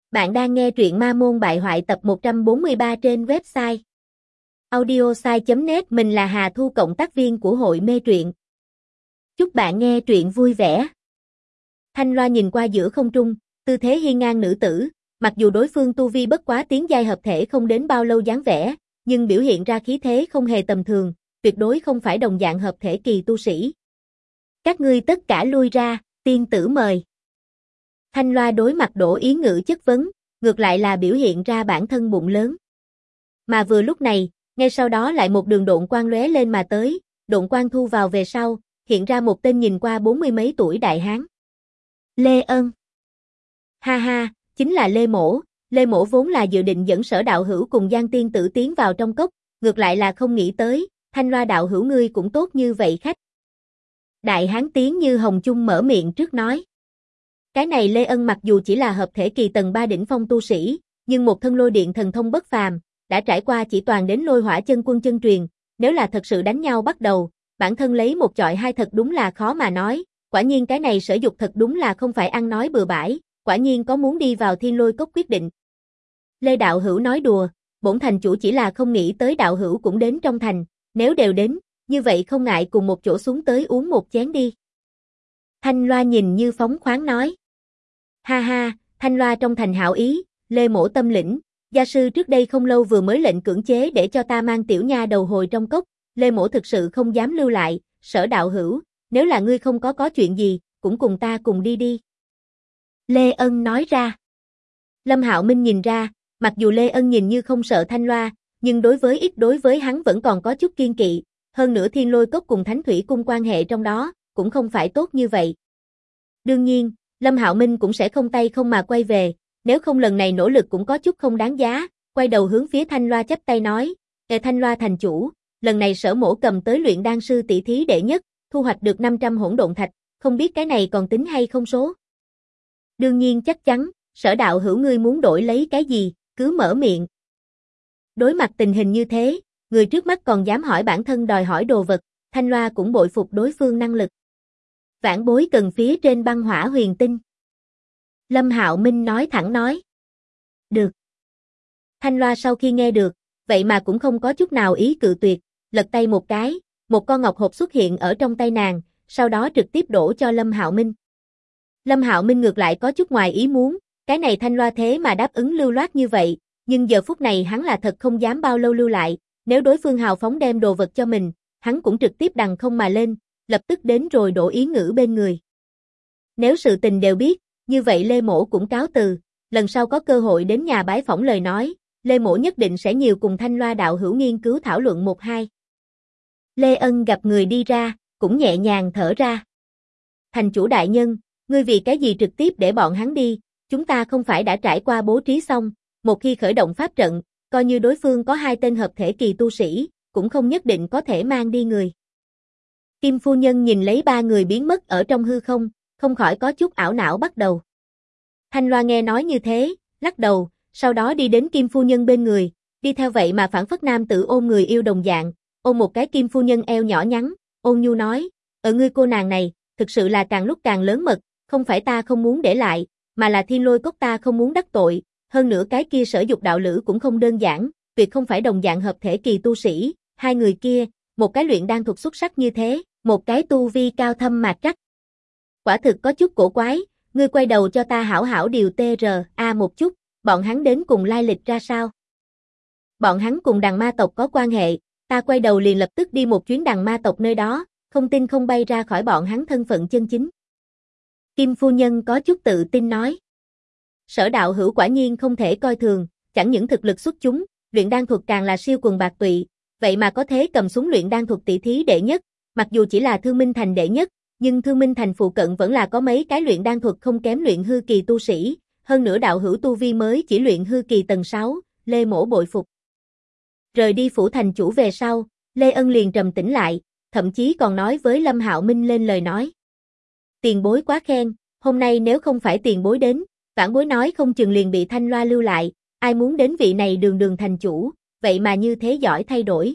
Bạn đang nghe truyện Ma Môn Bại Hoại tập 143 trên website audiosai.net. Mình là Hà Thu, cộng tác viên của hội mê truyện. Chúc bạn nghe truyện vui vẻ. Thanh Loa nhìn qua giữa không trung, tư thế hiên ngang nữ tử, mặc dù đối phương tu vi bất quá tiến giai hợp thể không đến bao lâu dáng vẻ, nhưng biểu hiện ra khí thế không hề tầm thường, tuyệt đối không phải đồng dạng hợp thể kỳ tu sĩ. Các ngươi tất cả lui ra, tiên tử mời. Thanh Loa đối mặt Đỗ Ý Ngự chất vấn, ngược lại là biểu hiện ra bản thân bụng lớn. Mà vừa lúc này, ngay sau đó lại một đường độn quang lóe lên mà tới, độn quang thu vào về sau, hiện ra một tên nhìn qua 40 mấy tuổi đại hán. Lê Ân. Ha ha, chính là Lê Mỗ. Lê Mỗ vốn là dự định dẫn Sở đạo hữu cùng Giang tiên tử tiến vào trong cốc, ngược lại là không nghĩ tới, Thanh Loa đạo hữu ngươi cũng tốt như vậy khách. Đại hán tiếng như hồng chung mở miệng trước nói. Cái này Lê Ân mặc dù chỉ là hợp thể kỳ tầng 3 đỉnh phong tu sĩ, nhưng một thân lôi điện thần thông bất phàm, đã trải qua chỉ toàn đến lôi hỏa chân quân chân truyền, nếu là thật sự đánh nhau bắt đầu, bản thân lấy một chọi hai thật đúng là khó mà nói, quả nhiên cái này Sở Dục thật đúng là không phải ăn nói bừa bãi, quả nhiên có muốn đi vào Thiên Lôi Cốc quyết định. Lê đạo hữu nói đùa, bổn thành chủ chỉ là không nghĩ tới đạo hữu cũng đến trong thành, nếu đều đến, như vậy không ngại cùng một chỗ xuống tới uống một chén đi. Thanh Loa nhìn như phóng khoáng nói. Ha ha, Thanh Loa trong thành hảo ý, Lê Mỗ tâm lĩnh, gia sư trước đây không lâu vừa mới lệnh cưỡng chế để cho ta mang tiểu nha đầu hồi trong cốc, Lê Mỗ thực sự không dám lưu lại, Sở đạo hữu, nếu là ngươi không có chuyện gì, cũng cùng ta cùng đi đi. Lê Ân nói ra. Lâm Hạo Minh nhìn ra, mặc dù Lê Ân nhìn như không sợ Thanh Loa, nhưng đối với hắn vẫn còn có chút kiên kỵ, hơn nữa Thiên Lôi Cốc cùng Thánh Thủy Cung quan hệ trong đó, cũng không phải tốt như vậy. Đương nhiên, Lâm Hạo Minh cũng sẽ không tay không mà quay về, nếu không lần này nỗ lực cũng có chút không đáng giá, quay đầu hướng phía Thanh Loa chắp tay nói, Thanh Loa thành chủ, lần này Sở mỗ cầm tới luyện đan sư tỷ thí đệ nhất, thu hoạch được 500 hỗn độn thạch, không biết cái này còn tính hay không số. Đương nhiên chắc chắn, Sở đạo hữu ngươi muốn đổi lấy cái gì, cứ mở miệng. Đối mặt tình hình như thế, người trước mắt còn dám hỏi bản thân đòi hỏi đồ vật, Thanh Loa cũng bội phục đối phương năng lực. Vãn bối cần phía trên băng hỏa huyền tinh. Lâm Hạo Minh nói thẳng nói. Được. Thanh Loa sau khi nghe được, vậy mà cũng không có chút nào ý cự tuyệt, lật tay một cái, một con ngọc hộp xuất hiện ở trong tay nàng, sau đó trực tiếp đổ cho Lâm Hạo Minh. Lâm Hạo Minh ngược lại có chút ngoài ý muốn, cái này Thanh Loa thế mà đáp ứng lưu loát như vậy, nhưng giờ phút này hắn là thật không dám bao lâu lưu lại, nếu đối phương hào phóng đem đồ vật cho mình, hắn cũng trực tiếp đằng không mà lên, lập tức đến rồi Đỗ Ý Ngự bên người. Nếu sự tình đều biết, như vậy Lê Mỗ cũng cáo từ, lần sau có cơ hội đến nhà bái phỏng lời nói, Lê Mỗ nhất định sẽ nhiều cùng Thanh Loa đạo hữu nghiên cứu thảo luận một hai. Lê Ân gặp người đi ra, cũng nhẹ nhàng thở ra. Thành chủ đại nhân, ngươi vì cái gì trực tiếp để bọn hắn đi, chúng ta không phải đã trải qua bố trí xong, một khi khởi động pháp trận, coi như đối phương có 2 tên hợp thể kỳ tu sĩ, cũng không nhất định có thể mang đi người. Kim phu nhân nhìn lấy 3 người biến mất ở trong hư không, không khỏi có chút ảo não bắt đầu. Thanh Loa nghe nói như thế, lắc đầu, sau đó đi đến Kim phu nhân bên người, đi theo vậy mà phảng phất nam tử ôm người yêu đồng dạng, ôm một cái Kim phu nhân eo nhỏ nhắn, ôn nhu nói, ở ngươi cô nàng này, thực sự là càng lúc càng lớn mật, không phải ta không muốn để lại, mà là Thiên Lôi Cốc ta không muốn đắc tội, hơn nữa cái kia Sở Dục đạo lữ cũng không đơn giản, tuyệt không phải đồng dạng hợp thể kỳ tu sĩ, 2 người kia, một cái luyện đan thuật xuất sắc như thế, một cái tu vi cao thâm mạc trắc. Quả thực có chút cổ quái, ngươi quay đầu cho ta hảo hảo điều TRA một chút, bọn hắn đến cùng lai lịch ra sao? Bọn hắn cùng đằng ma tộc có quan hệ, ta quay đầu liền lập tức đi một chuyến đằng ma tộc nơi đó, không tin không bay ra khỏi bọn hắn thân phận chân chính. Kim phu nhân có chút tự tin nói. Sở đạo hữu quả nhiên không thể coi thường, chẳng những thực lực xuất chúng, luyện đan thuật càng là siêu quần bạc tụy, vậy mà có thế cầm súng luyện đan thuật tỷ thí đệ nhất, mặc dù chỉ là Thương Minh Thành đệ nhất, nhưng Thương Minh Thành phụ cận vẫn là có mấy cái luyện đan thuật không kém luyện hư kỳ tu sĩ, hơn nữa đạo hữu tu vi mới chỉ luyện hư kỳ tầng 6, Lê Mỗ bội phục. Rời đi phủ thành chủ về sau, Lê Ân liền trầm tĩnh lại, thậm chí còn nói với Lâm Hạo Minh lên lời nói. Tiền bối quá khen, hôm nay nếu không phải tiền bối đến, vãn bối nói không chừng liền bị Thanh Loa lưu lại, ai muốn đến vị này đường thành chủ, vậy mà như thế giỏi thay đổi.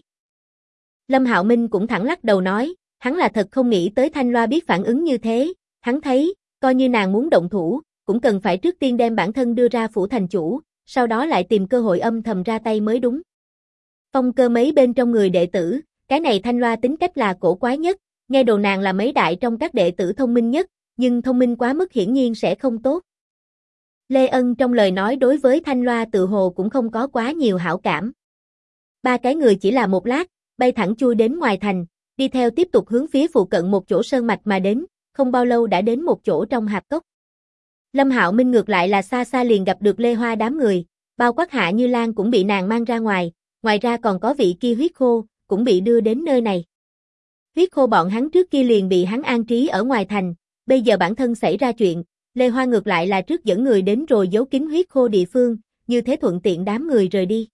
Lâm Hạo Minh cũng thẳng lắc đầu nói, hắn là thật không nghĩ tới Thanh Loa biết phản ứng như thế, hắn thấy, coi như nàng muốn động thủ, cũng cần phải trước tiên đem bản thân đưa ra phủ thành chủ, sau đó lại tìm cơ hội âm thầm ra tay mới đúng. Phong Cơ mấy bên trong người đệ tử, cái này Thanh Loa tính cách là cổ quái nhất, nghe đồn nàng là mấy đại trong các đệ tử thông minh nhất, nhưng thông minh quá mức hiển nhiên sẽ không tốt. Lê Ân trong lời nói đối với Thanh Loa tự hồ cũng không có quá nhiều hảo cảm. Ba cái người chỉ là một lát, bay thẳng chui đến ngoài thành, đi theo tiếp tục hướng phía phụ cận một chỗ sơn mạch mà đến, không bao lâu đã đến một chỗ trong hạp cốc. Lâm Hạo Minh ngược lại là xa xa liền gặp được Lê Hoa đám người, bao quát Hạ Như Lan cũng bị nàng mang ra ngoài ra còn có vị kia huyết khô, cũng bị đưa đến nơi này. Huyết khô bọn hắn trước kia liền bị hắn an trí ở ngoài thành, bây giờ bản thân xảy ra chuyện, Lê Hoa ngược lại là trước dẫn người đến rồi giấu kín huyết khô địa phương, như thế thuận tiện đám người rời đi.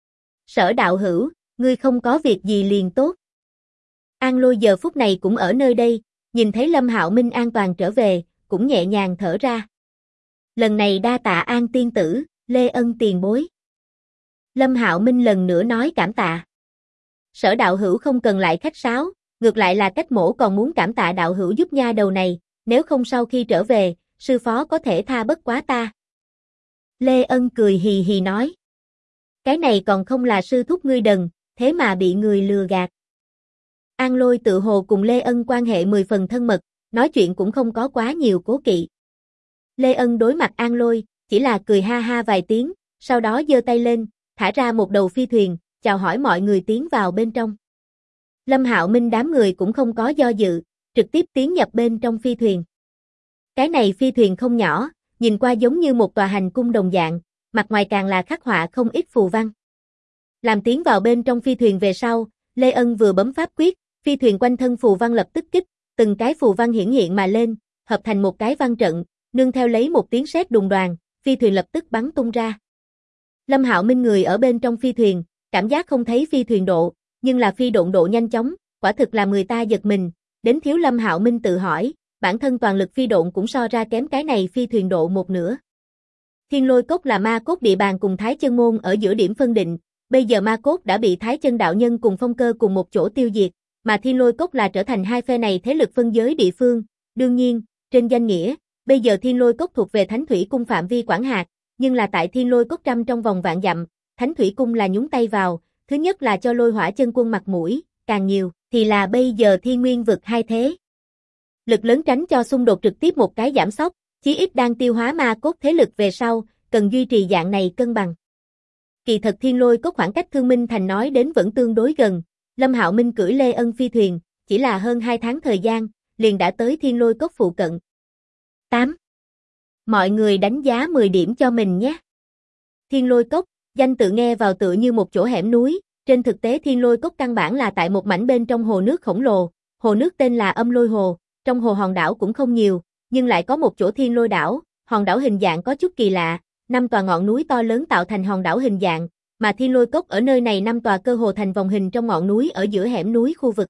Sở đạo hữu, ngươi không có việc gì liền tốt. An Lôi giờ phút này cũng ở nơi đây, nhìn thấy Lâm Hạo Minh an toàn trở về, cũng nhẹ nhàng thở ra. Lần này đa tạ An tiên tử, Lê Ân tiền bối. Lâm Hạo Minh lần nữa nói cảm tạ. Sở đạo hữu không cần lại khách sáo, ngược lại là Cách Mỗ còn muốn cảm tạ đạo hữu giúp nha đầu này, nếu không sau khi trở về, sư phó có thể tha bất quá ta. Lê Ân cười hì hì nói. Cái này còn không là sư thúc ngươi đần, thế mà bị người lừa gạt. An Lôi tự hồ cùng Lê Ân quan hệ 10 phần thân mật, nói chuyện cũng không có quá nhiều cố kỵ. Lê Ân đối mặt An Lôi, chỉ là cười ha ha vài tiếng, sau đó giơ tay lên, thả ra một đầu phi thuyền, chào hỏi mọi người tiến vào bên trong. Lâm Hạo Minh đám người cũng không có do dự, trực tiếp tiến nhập bên trong phi thuyền. Cái này phi thuyền không nhỏ, nhìn qua giống như một tòa hành cung đồng dạng, mặt ngoài càng là khắc họa không ít phù văn. Làm tiến vào bên trong phi thuyền về sau, Lê Ân vừa bấm pháp quyết, phi thuyền quanh thân phù văn lập tức kích, từng cái phù văn hiển hiện mà lên, hợp thành một cái văn trận, nương theo lấy một tiếng sét đùng đoàng, phi thuyền lập tức bắn tung ra. Lâm Hạo Minh người ở bên trong phi thuyền, cảm giác không thấy phi thuyền độ, nhưng là phi độn độ nhanh chóng, quả thực làm người ta giật mình, đến thiếu Lâm Hạo Minh tự hỏi, bản thân toàn lực phi độn cũng so ra kém cái này phi thuyền độ một nửa. Thiên Lôi Cốc là ma cốt địa bàn cùng Thái Chân Môn ở giữa điểm phân định, bây giờ ma cốt đã bị Thái Chân đạo nhân cùng Phong Cơ cùng một chỗ tiêu diệt, mà Thiên Lôi Cốc là trở thành hai phe này thế lực phân giới địa phương, đương nhiên, trên danh nghĩa, bây giờ Thiên Lôi Cốc thuộc về Thánh Thủy Cung phạm vi quản hạt, nhưng là tại Thiên Lôi Cốc trăm trong vòng vạn dặm, Thánh Thủy Cung là nhúng tay vào, thứ nhất là cho Lôi Hỏa Chân Quân mặt mũi, càng nhiều thì là bây giờ Thiên Nguyên vực hai thế. Lực lớn tránh cho xung đột trực tiếp một cái giảm sóc, chí ít đang tiêu hóa ma cốt thế lực về sau, cần duy trì dạng này cân bằng. Kỳ thật Thiên Lôi Cốc khoảng cách Thương Minh Thành nói đến vẫn tương đối gần, Lâm Hạo Minh cưỡi Lê Ân phi thuyền, chỉ là hơn 2 tháng thời gian, liền đã tới Thiên Lôi Cốc phụ cận. 8. Mọi người đánh giá 10 điểm cho mình nhé. Thiên Lôi Cốc, danh tự nghe vào tựa như một chỗ hẻm núi, trên thực tế Thiên Lôi Cốc căn bản là tại một mảnh bên trong hồ nước khổng lồ, hồ nước tên là Âm Lôi Hồ, trong hồ hòn đảo cũng không nhiều, nhưng lại có một chỗ Thiên Lôi đảo, hòn đảo hình dạng có chút kỳ lạ, 5 tòa ngọn núi to lớn tạo thành hòn đảo hình dạng, mà Thiên Lôi Cốc ở nơi này 5 tòa cơ hồ thành vòng hình trong ngọn núi ở giữa hẻm núi khu vực.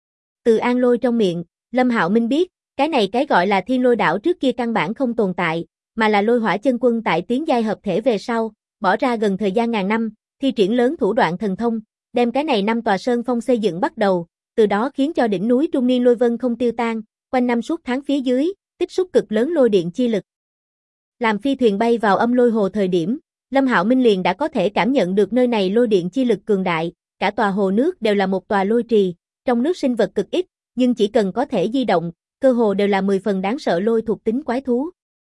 Từ An Lôi trong miệng, Lâm Hạo Minh biết, cái này cái gọi là Thiên Lôi đảo trước kia căn bản không tồn tại, mà là Lôi Hỏa Chân Quân tại tiến giai hợp thể về sau, bỏ ra gần thời gian ngàn năm, thi triển lớn thủ đoạn thần thông, đem cái này 5 tòa sơn phong xây dựng bắt đầu, từ đó khiến cho đỉnh núi trung niên lôi vân không tiêu tan, quanh năm suốt tháng phía dưới, tích xúc cực lớn lôi điện chi lực. Làm phi thuyền bay vào Âm Lôi Hồ thời điểm, Lâm Hạo Minh liền đã có thể cảm nhận được nơi này lôi điện chi lực cường đại, cả tòa hồ nước đều là một tòa lôi trì, trong nước sinh vật cực ít, nhưng chỉ cần có thể di động, cơ hồ đều là 10 phần đáng sợ lôi thuộc tính quái thú.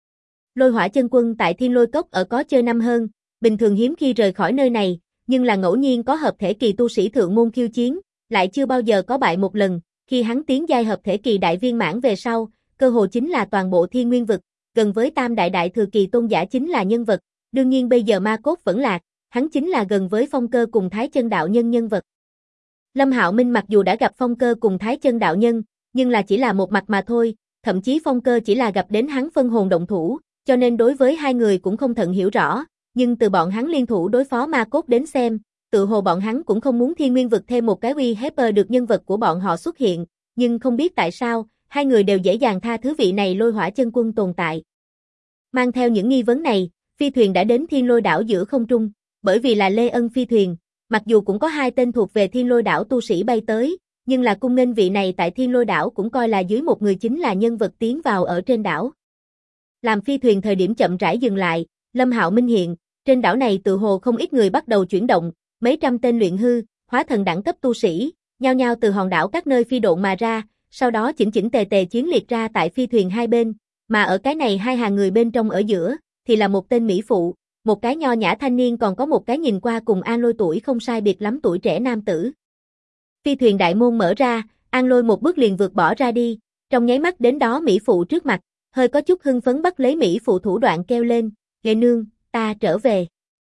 Lôi Hỏa Chân Quân tại Thiên Lôi Cốc ở có chơi năm hơn, bình thường hiếm khi rời khỏi nơi này, nhưng là ngẫu nhiên có hợp thể kỳ tu sĩ thượng môn khiêu chiến, lại chưa bao giờ có bại một lần, khi hắn tiến giai hợp thể kỳ đại viên mãn về sau, cơ hồ chính là toàn bộ Thiên Nguyên vực, gần với tam đại đại thừa kỳ tôn giả chính là nhân vật, đương nhiên bây giờ ma cốt vẫn lạc, hắn chính là gần với Phong Cơ cùng Thái Chân đạo nhân nhân vật. Lâm Hạo Minh mặc dù đã gặp Phong Cơ cùng Thái Chân đạo nhân, nhưng là chỉ là một mặt mà thôi, thậm chí Phong Cơ chỉ là gặp đến hắn phân hồn động thủ, cho nên đối với hai người cũng không thận hiểu rõ, nhưng từ bọn hắn liên thủ đối phó ma cốt đến xem, tự hồ bọn hắn cũng không muốn Thiên Nguyên vực thêm một cái uy hiếp được nhân vật của bọn họ xuất hiện, nhưng không biết tại sao, hai người đều dễ dàng tha thứ vị này Lôi Hỏa Chân Quân tồn tại. Mang theo những nghi vấn này, phi thuyền đã đến Thiên Lôi đảo giữa không trung, bởi vì là Lê Ân phi thuyền, mặc dù cũng có 2 tên thuộc về Thiên Lôi đảo tu sĩ bay tới, nhưng là cung nghênh vị này tại Thiên Lôi đảo cũng coi là dưới một người chính là nhân vật tiến vào ở trên đảo. Làm phi thuyền thời điểm chậm rãi dừng lại, Lâm Hạo Minh hiện, trên đảo này tự hồ không ít người bắt đầu chuyển động, mấy trăm tên luyện hư, hóa thần đẳng cấp tu sĩ, nhao nhao từ hòn đảo các nơi phi độn mà ra, sau đó chỉnh chỉnh tề tề chiến liệt ra tại phi thuyền hai bên, mà ở cái này hai hàng người bên trong ở giữa, thì là một tên mỹ phụ, một cái nho nhã thanh niên, còn có một cái nhìn qua cùng An Lôi tuổi không sai biệt lắm tuổi trẻ nam tử. Phi thuyền đại môn mở ra, An Lôi một bước liền vượt bỏ ra đi, trong nháy mắt đến đó mỹ phụ trước mặt, hơi có chút hưng phấn bắt lấy mỹ phụ thủ đoạn kêu lên, "Ghê nương, ta trở về."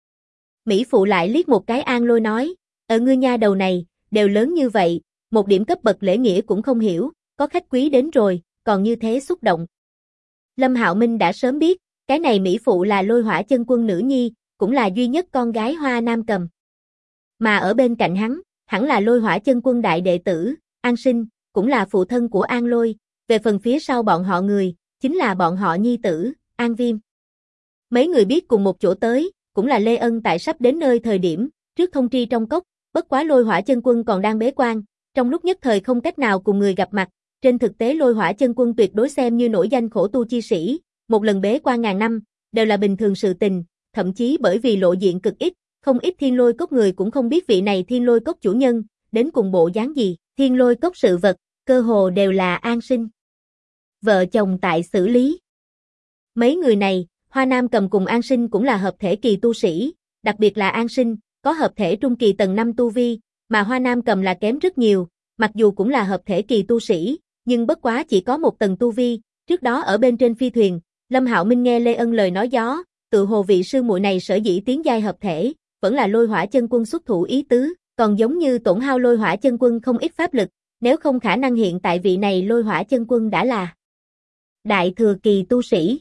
Mỹ phụ lại liếc một cái An Lôi nói, "Ở ngươi nha đầu này, đều lớn như vậy, một điểm cấp bậc lễ nghĩa cũng không hiểu, có khách quý đến rồi, còn như thế xúc động." Lâm Hạo Minh đã sớm biết, cái này mỹ phụ là Lôi Hỏa Chân Quân nữ nhi, cũng là duy nhất con gái Hoa Nam Cầm. Mà ở bên cạnh hắn, hẳn là Lôi Hỏa Chân Quân đại đệ tử, An Sinh, cũng là phụ thân của An Lôi, về phần phía sau bọn họ người, chính là bọn họ nhi tử, An Viêm. Mấy người biết cùng một chỗ tới, cũng là Lê Ân tại sắp đến nơi thời điểm, trước thông tri trong cốc, bất quá Lôi Hỏa Chân Quân còn đang bế quan, trong lúc nhất thời không cách nào cùng người gặp mặt, trên thực tế Lôi Hỏa Chân Quân tuyệt đối xem như nổi danh khổ tu chi sĩ, một lần bế quan ngàn năm, đều là bình thường sự tình, thậm chí bởi vì lộ diện cực ít, không ít Thiên Lôi Cốc người cũng không biết vị này Thiên Lôi Cốc chủ nhân, đến cùng bộ dáng gì, Thiên Lôi Cốc sự vật, cơ hồ đều là An Sinh vợ chồng tại xử lý. Mấy người này, Hoa Nam Cầm cùng An Sinh cũng là hợp thể kỳ tu sĩ, đặc biệt là An Sinh, có hợp thể trung kỳ tầng 5 tu vi, mà Hoa Nam Cầm là kém rất nhiều, mặc dù cũng là hợp thể kỳ tu sĩ, nhưng bất quá chỉ có một tầng tu vi, trước đó ở bên trên phi thuyền, Lâm Hạo Minh nghe Lê Ân lời nói gió, tự hồ vị sư muội này sở dĩ tiến giai hợp thể, vẫn là Lôi Hỏa Chân Quân xuất thủ ý tứ, còn giống như tổn hao Lôi Hỏa Chân Quân không ít pháp lực, nếu không khả năng hiện tại vị này Lôi Hỏa Chân Quân đã là đại thừa kỳ tu sĩ.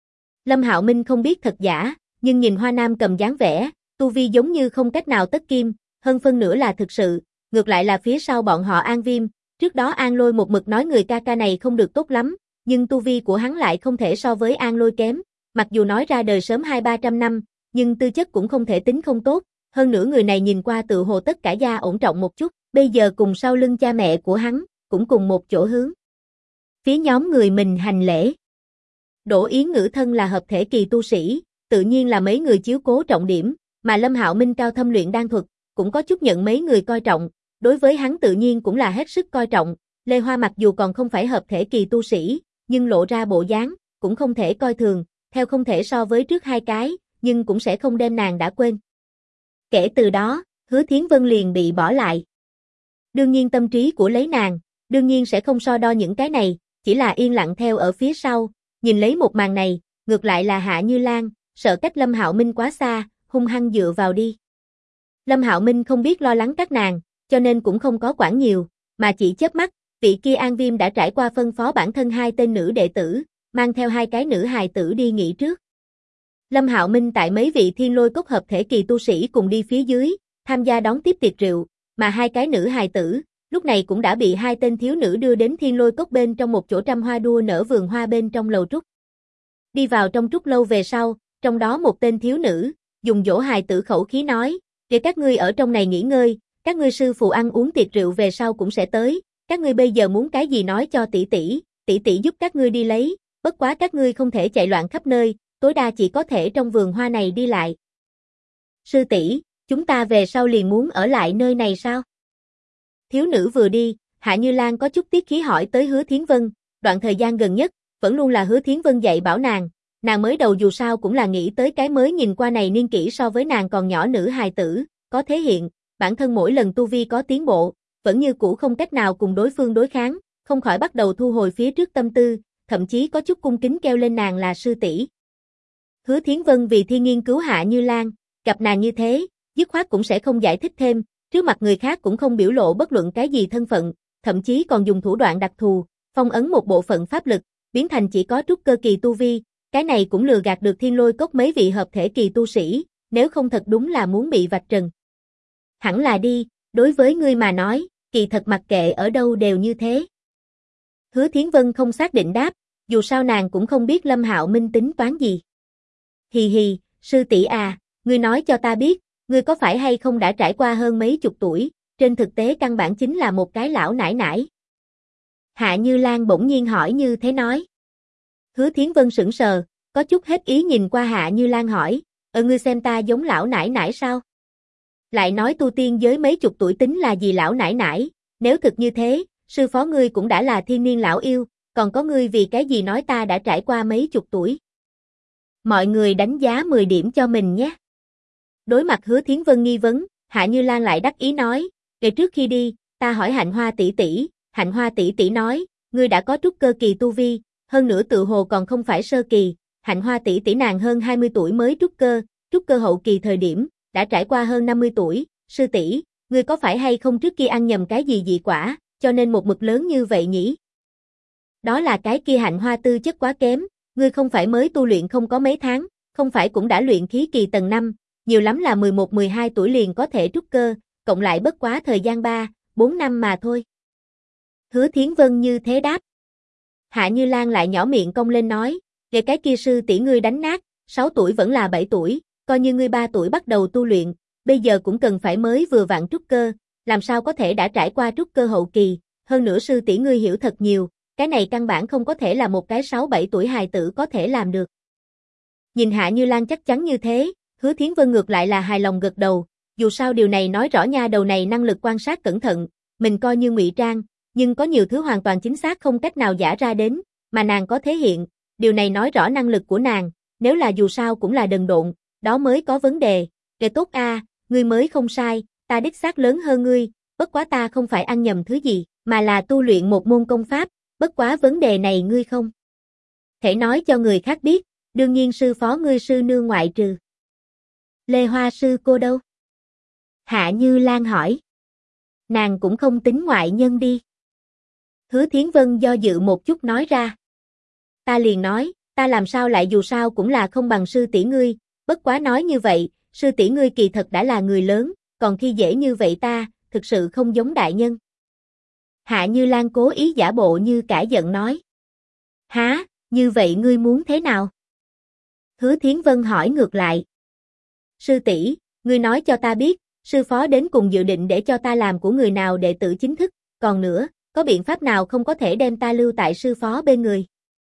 Lâm Hạo Minh không biết thật giả, nhưng nhìn Hoa Nam Cầm dáng vẻ, tu vi giống như không cách nào tất kim, hơn phân nửa là thực sự, ngược lại là phía sau bọn họ An Viêm, trước đó An Lôi một mực nói người ca ca này không được tốt lắm, nhưng tu vi của hắn lại không thể so với An Lôi kém, mặc dù nói ra đời sớm 200-300 năm, nhưng tư chất cũng không thể tính không tốt, hơn nữa người này nhìn qua tự hồ tất cả gia ổn trọng một chút, bây giờ cùng sau lưng cha mẹ của hắn, cũng cùng một chỗ hướng phía nhóm người mình hành lễ. Đỗ Yến Ngữ thân là hợp thể kỳ tu sĩ, tự nhiên là mấy người chiếu cố trọng điểm, mà Lâm Hạo Minh cao thâm luyện đan thuật, cũng có chút nhận mấy người coi trọng, đối với hắn tự nhiên cũng là hết sức coi trọng. Lê Hoa mặc dù còn không phải hợp thể kỳ tu sĩ, nhưng lộ ra bộ dáng, cũng không thể coi thường, theo không thể so với trước hai cái, nhưng cũng sẽ không đem nàng đã quên. Kể từ đó, Hứa Thiến Vân liền bị bỏ lại. Đương nhiên tâm trí của lấy nàng, đương nhiên sẽ không so đo những cái này, chỉ là yên lặng theo ở phía sau, nhìn lấy một màn này, ngược lại là Hạ Như Lan, sợ cách Lâm Hạo Minh quá xa, hung hăng dựa vào đi. Lâm Hạo Minh không biết lo lắng các nàng, cho nên cũng không có quản nhiều, mà chỉ chớp mắt, vị kia An Viêm đã trải qua phân phó bản thân hai tên nữ đệ tử, mang theo hai cái nữ hài tử đi nghỉ trước. Lâm Hạo Minh tại mấy vị Thiên Lôi Cốc hợp thể kỳ tu sĩ cùng đi phía dưới, tham gia đón tiếp tiệc rượu, mà hai cái nữ hài tử, lúc này cũng đã bị hai tên thiếu nữ đưa đến Thiên Lôi Cốc bên trong một chỗ trăm hoa đua nở vườn hoa bên trong lầu trúc. Đi vào trong trúc lâu về sau, trong đó một tên thiếu nữ, dùng dỗ hài tử khẩu khí nói, để các ngươi ở trong này nghỉ ngơi, các ngươi sư phụ ăn uống tiệc rượu về sau cũng sẽ tới, các ngươi bây giờ muốn cái gì nói cho tỷ tỷ giúp các ngươi đi lấy, bất quá các ngươi không thể chạy loạn khắp nơi, tối đa chỉ có thể trong vườn hoa này đi lại. Sư tỷ, chúng ta về sau liền muốn ở lại nơi này sao? Thiếu nữ vừa đi, Hạ Như Lan có chút tiếc khí hỏi tới Hứa Thiến Vân, đoạn thời gian gần nhất, vẫn luôn là Hứa Thiến Vân dạy bảo nàng mới đầu dù sao cũng là nghĩ tới cái mới nhìn qua này niên kỷ so với nàng còn nhỏ nữ hài tử, có thể hiện, bản thân mỗi lần tu vi có tiến bộ, vẫn như cũ không cách nào cùng đối phương đối kháng, không khỏi bắt đầu thu hồi phía trước tâm tư, thậm chí có chút cung kính kêu lên nàng là sư tỷ. Hứa Thiến Vân vì thi nghiên cứu Hạ Như Lan, gặp nàng như thế, dứt khoát cũng sẽ không giải thích thêm, trước mặt người khác cũng không biểu lộ bất luận cái gì thân phận, thậm chí còn dùng thủ đoạn đặc thù, phong ấn một bộ phận pháp lực, biến thành chỉ có trúc cơ kỳ tu vi, cái này cũng lừa gạt được Thiên Lôi Cốc mấy vị hợp thể kỳ tu sĩ, nếu không thật đúng là muốn bị vạch trần. Hẳn là đi, đối với ngươi mà nói, kỳ thật mặc kệ ở đâu đều như thế. Hứa Thiến Vân không xác định đáp, dù sao nàng cũng không biết Lâm Hạo Minh tính toán gì. Hì hì, sư tỷ à, ngươi nói cho ta biết, ngươi có phải hay không đã trải qua hơn mấy chục tuổi, trên thực tế căn bản chính là một cái lão nải nải. Hạ Như Lan bỗng nhiên hỏi như thế nói. Hứa Thiến Vân sững sờ, có chút hết ý nhìn qua Hạ Như Lan hỏi, ngươi xem ta giống lão nải nải sao? Lại nói tu tiên giới mấy chục tuổi tính là gì lão nải nải, nếu thực như thế, sư phó ngươi cũng đã là thiên niên lão yêu, còn có ngươi vì cái gì nói ta đã trải qua mấy chục tuổi. Mọi người đánh giá 10 điểm cho mình nhé. Đối mặt Hứa Thiến Vân nghi vấn, Hạ Như Lan lại đắc ý nói, kể trước khi đi, ta hỏi Hạnh Hoa tỷ tỷ nói, ngươi đã có trúc cơ kỳ tu vi, hơn nữa tự hồ còn không phải sơ kỳ, Hạnh Hoa tỷ tỷ nàng hơn 20 tuổi mới trúc cơ hậu kỳ thời điểm, đã trải qua hơn 50 tuổi, sư tỷ, ngươi có phải hay không trước kia ăn nhầm cái gì dị quả, cho nên một mực lớn như vậy nhỉ? Đó là cái kia Hạnh Hoa tư chất quá kém, ngươi không phải mới tu luyện không có mấy tháng, không phải cũng đã luyện khí kỳ tầng 5, nhiều lắm là 11-12 tuổi liền có thể trúc cơ, cộng lại bất quá thời gian 3-4 năm mà thôi. Hứa Thiến Vân như thế đáp. Hạ Như Lan lại nhỏ miệng cong lên nói, về cái kia sư tỷ ngươi đánh nát, 6 tuổi vẫn là 7 tuổi, coi như ngươi 3 tuổi bắt đầu tu luyện, bây giờ cũng cần phải mới vừa vặn trúc cơ, làm sao có thể đã trải qua trúc cơ hậu kỳ, hơn nữa sư tỷ ngươi hiểu thật nhiều, cái này căn bản không có thể là một cái 6-7 tuổi hài tử có thể làm được. Nhìn Hạ Như Lan chắc chắn như thế, Hứa Thiến Vân ngược lại là hài lòng gật đầu, dù sao điều này nói rõ nha đầu này năng lực quan sát cẩn thận, mình coi như ngụy trang, nhưng có nhiều thứ hoàn toàn chính xác không cách nào giả ra đến, mà nàng có thể hiện, điều này nói rõ năng lực của nàng, nếu là dù sao cũng là đần độn, đó mới có vấn đề. Kệ tốt a, ngươi mới không sai, ta đích xác lớn hơn ngươi, bất quá ta không phải ăn nhầm thứ gì, mà là tu luyện một môn công pháp, bất quá vấn đề này ngươi không thể nói cho người khác biết, đương nhiên sư phó ngươi sư nương ngoại trừ. Lê Hoa sư cô đâu? Hạ Như Lan hỏi. Nàng cũng không tính ngoại nhân đi. Hứa Thiến Vân do dự một chút nói ra. Ta liền nói, ta làm sao lại dù sao cũng là không bằng sư tỷ ngươi, bất quá nói như vậy, sư tỷ ngươi kỳ thật đã là người lớn, còn khi dễ như vậy ta, thực sự không giống đại nhân. Hạ Như Lan cố ý giả bộ như cả giận nói. Hả, như vậy ngươi muốn thế nào? Hứa Thiến Vân hỏi ngược lại. Sư tỷ, ngươi nói cho ta biết, sư phó đến cùng dự định để cho ta làm của người nào đệ tử chính thức, còn nữa, có biện pháp nào không có thể đem ta lưu tại sư phó bên người?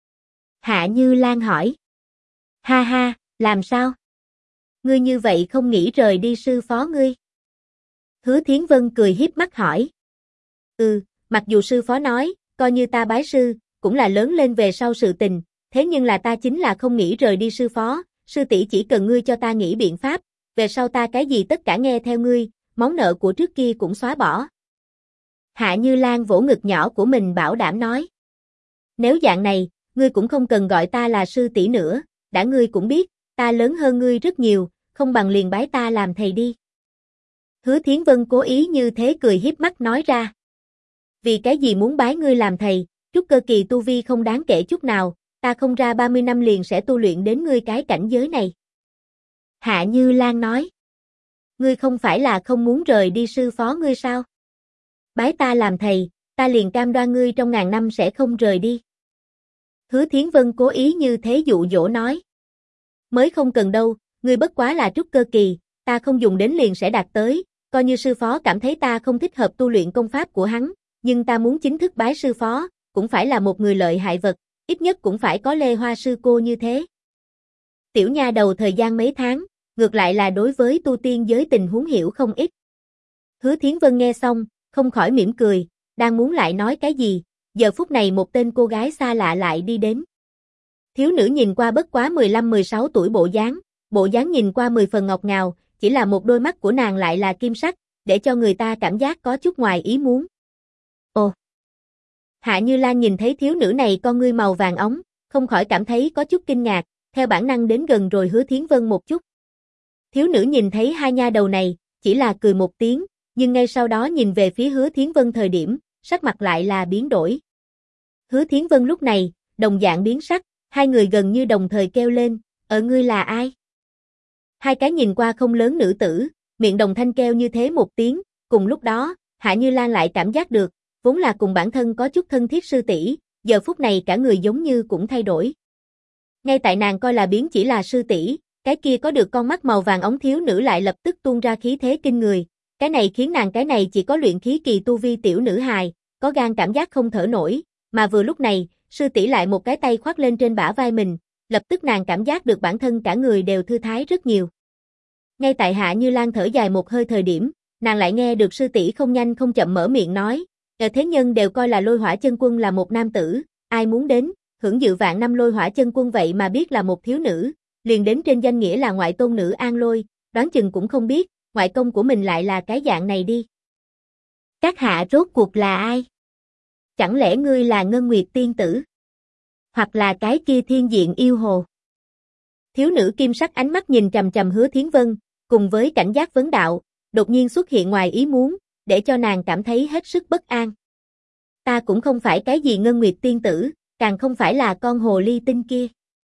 Hạ Như Lan hỏi. Ha ha, làm sao? Ngươi như vậy không nghĩ rời đi sư phó ngươi? Hứa Thiến Vân cười hiếp mắt hỏi. Mặc dù sư phó nói, coi như ta bái sư, cũng là lớn lên về sau sự tình, thế nhưng là ta chính là không nghĩ rời đi sư phó, sư tỷ chỉ cần ngươi cho ta nghĩ biện pháp, về sau ta cái gì tất cả nghe theo ngươi, món nợ của trước kia cũng xóa bỏ. Hạ Như Lan vỗ ngực nhỏ của mình bảo đảm nói. Nếu dạng này, ngươi cũng không cần gọi ta là sư tỷ nữa, đã ngươi cũng biết, ta lớn hơn ngươi rất nhiều, không bằng liền bái ta làm thầy đi. Hứa Thiến Vân cố ý như thế cười hiếp mắt nói ra. Vì cái gì muốn bái ngươi làm thầy, trúc cơ kỳ tu vi không đáng kể chút nào, ta không ra 30 năm liền sẽ tu luyện đến ngươi cái cảnh giới này. Hạ Như Lan nói. Ngươi không phải là không muốn rời đi sư phó ngươi sao? Bái ta làm thầy, ta liền cam đoan ngươi trong ngàn năm sẽ không rời đi. Hứa Thiến Vân cố ý như thế dụ dỗ nói. Mới không cần đâu, ngươi bất quá là trúc cơ kỳ, ta không dùng đến liền sẽ đạt tới, coi như sư phó cảm thấy ta không thích hợp tu luyện công pháp của hắn, nhưng ta muốn chính thức bái sư phó, cũng phải là một người lợi hại vật, ít nhất cũng phải có Lê Hoa sư cô như thế. Tiểu nha đầu thời gian mấy tháng, ngược lại là đối với tu tiên giới tình huống hiểu không ít. Hứa Thiến Vân nghe xong, không khỏi mỉm cười, đang muốn lại nói cái gì, giờ phút này một tên cô gái xa lạ lại đi đến. Thiếu nữ nhìn qua bất quá 15-16 tuổi bộ dáng nhìn qua 10 phần ngọt ngào, chỉ là một đôi mắt của nàng lại là kim sắc, để cho người ta cảm giác có chút ngoài ý muốn. Ồ! Hạ Như Lan nhìn thấy thiếu nữ này con ngươi màu vàng óng, không khỏi cảm thấy có chút kinh ngạc, theo bản năng đến gần rồi Hứa Thiến Vân một chút. Thiếu nữ nhìn thấy hai nha đầu này, chỉ là cười một tiếng, nhưng ngay sau đó nhìn về phía Hứa Thiến Vân thời điểm, sắc mặt lại là biến đổi. Hứa Thiến Vân lúc này, đồng dạng biến sắc, hai người gần như đồng thời kêu lên, ngươi là ai? Hai cái nhìn qua không lớn nữ tử, miệng đồng thanh kêu như thế một tiếng, cùng lúc đó, Hạ Như Lan lại cảm giác được, vốn là cùng bản thân có chút thân thiết sư tỷ, giờ phút này cả người giống như cũng thay đổi. Ngay tại nàng coi là biến chỉ là sư tỷ, cái kia có được con mắt màu vàng óng thiếu nữ lại lập tức tuôn ra khí thế kinh người, cái này khiến nàng cái này chỉ có luyện khí kỳ tu vi tiểu nữ hài, có gan cảm giác không thở nổi, mà vừa lúc này, sư tỷ lại một cái tay khoác lên trên bả vai mình, lập tức nàng cảm giác được bản thân cả người đều thư thái rất nhiều. Ngay tại Hạ Như Lan thở dài một hơi thời điểm, nàng lại nghe được sư tỷ không nhanh không chậm mở miệng nói, thế nhân đều coi là Lôi Hỏa Chân Quân là một nam tử, ai muốn đến, hưởng dự vạn năm Lôi Hỏa Chân Quân vậy mà biết là một thiếu nữ, liền đến trên danh nghĩa là ngoại tôn nữ An Lôi, đoán chừng cũng không biết, ngoại công của mình lại là cái dạng này đi. Các hạ rốt cuộc là ai? Chẳng lẽ ngươi là Ngân Nguyệt tiên tử? Hoặc là cái kia thiên diện yêu hồ? Thiếu nữ kim sắc ánh mắt nhìn trầm trầm Hứa Thiến Vân, cùng với cảnh giác vấn đạo, đột nhiên xuất hiện ngoài ý muốn, để cho nàng cảm thấy hết sức bất an. Ta cũng không phải cái gì Ngân Nguyệt tiên tử, càng không phải là con hồ ly tinh kia.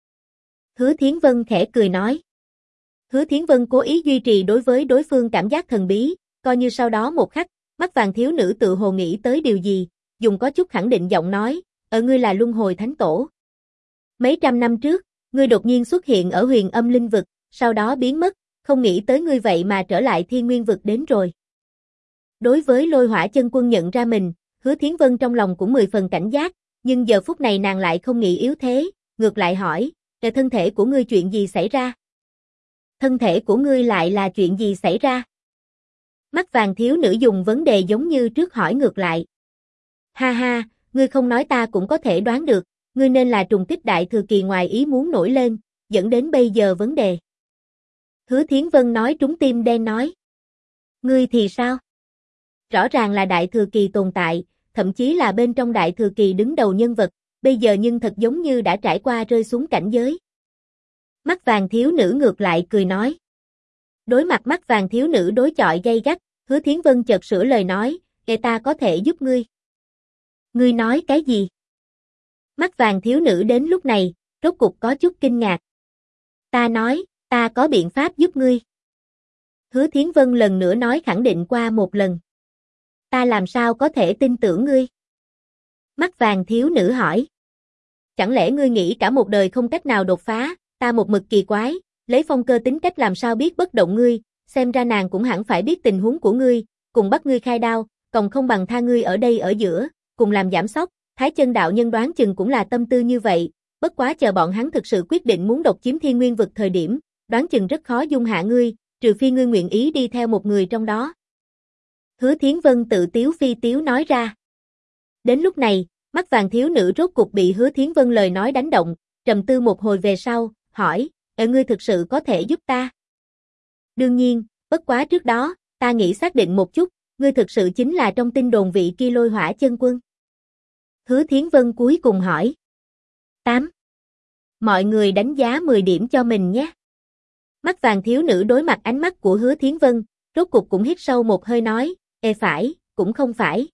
Hứa Thiến Vân khẽ cười nói. Hứa Thiến Vân cố ý duy trì đối với đối phương cảm giác thần bí, coi như sau đó một khắc, mắt vàng thiếu nữ tự hồ nghĩ tới điều gì, dùng có chút khẳng định giọng nói, ngươi là Luân Hồi Thánh Tổ. Mấy trăm năm trước, ngươi đột nhiên xuất hiện ở Huyền Âm Linh Vực, sau đó biến mất, không nghĩ tới ngươi vậy mà trở lại Thiên Nguyên Vực đến rồi. Đối với Lôi Hỏa Chân Quân nhận ra mình, Hứa Thiến Vân trong lòng cũng 10 phần cảnh giác, nhưng giờ phút này nàng lại không nghĩ yếu thế, ngược lại hỏi, thân thể của ngươi chuyện gì xảy ra? Thân thể của ngươi lại là chuyện gì xảy ra? Mắt vàng thiếu nữ dùng vấn đề giống như trước hỏi ngược lại. Ha ha, ngươi không nói ta cũng có thể đoán được, ngươi nên là trùng kích đại thừa kỳ ngoài ý muốn nổi lên, dẫn đến bây giờ vấn đề. Hứa Thiến Vân nói trúng tim đen nói. Ngươi thì sao? Rõ ràng là đại thừa kỳ tồn tại, thậm chí là bên trong đại thừa kỳ đứng đầu nhân vật, bây giờ nhưng thật giống như đã trải qua rơi xuống cảnh giới. Mắt vàng thiếu nữ ngược lại cười nói. Đối mặt mắt vàng thiếu nữ đối chọi gay gắt, Hứa Thiến Vân chợt sửa lời nói, ta có thể giúp ngươi. Ngươi nói cái gì? Mắt vàng thiếu nữ đến lúc này, rốt cục có chút kinh ngạc. Ta nói, ta có biện pháp giúp ngươi. Hứa Thiến Vân lần nữa nói khẳng định qua một lần. Ta làm sao có thể tin tưởng ngươi? Mắt vàng thiếu nữ hỏi. Chẳng lẽ ngươi nghĩ cả một đời không cách nào đột phá, ta một mực kỳ quái, lấy Phong Cơ tính cách làm sao biết bất động ngươi, xem ra nàng cũng hẳn phải biết tình huống của ngươi, cùng bắt ngươi khai đao, còn không bằng tha ngươi ở đây ở giữa, cùng làm giảm sóc, Thái Chân đạo nhân đoán chừng cũng là tâm tư như vậy, bất quá chờ bọn hắn thực sự quyết định muốn độc chiếm Thiên Nguyên Vực thời điểm, đoán chừng rất khó dung hạ ngươi, trừ phi ngươi nguyện ý đi theo một người trong đó. Hứa Thiến Vân tự tiếu phi tiếu nói ra. Đến lúc này, mắt vàng thiếu nữ rốt cục bị Hứa Thiến Vân lời nói đánh động, trầm tư một hồi về sau, hỏi, ngươi thực sự có thể giúp ta? Đương nhiên, bất quá trước đó, ta nghĩ xác định một chút, ngươi thực sự chính là trong tin đồn vị kia Lôi Hỏa Chân Quân. Hứa Thiến Vân cuối cùng hỏi. 8. Mọi người đánh giá 10 điểm cho mình nhé. Mắt vàng thiếu nữ đối mặt ánh mắt của Hứa Thiến Vân, rốt cục cũng hít sâu một hơi nói, phải, cũng không phải.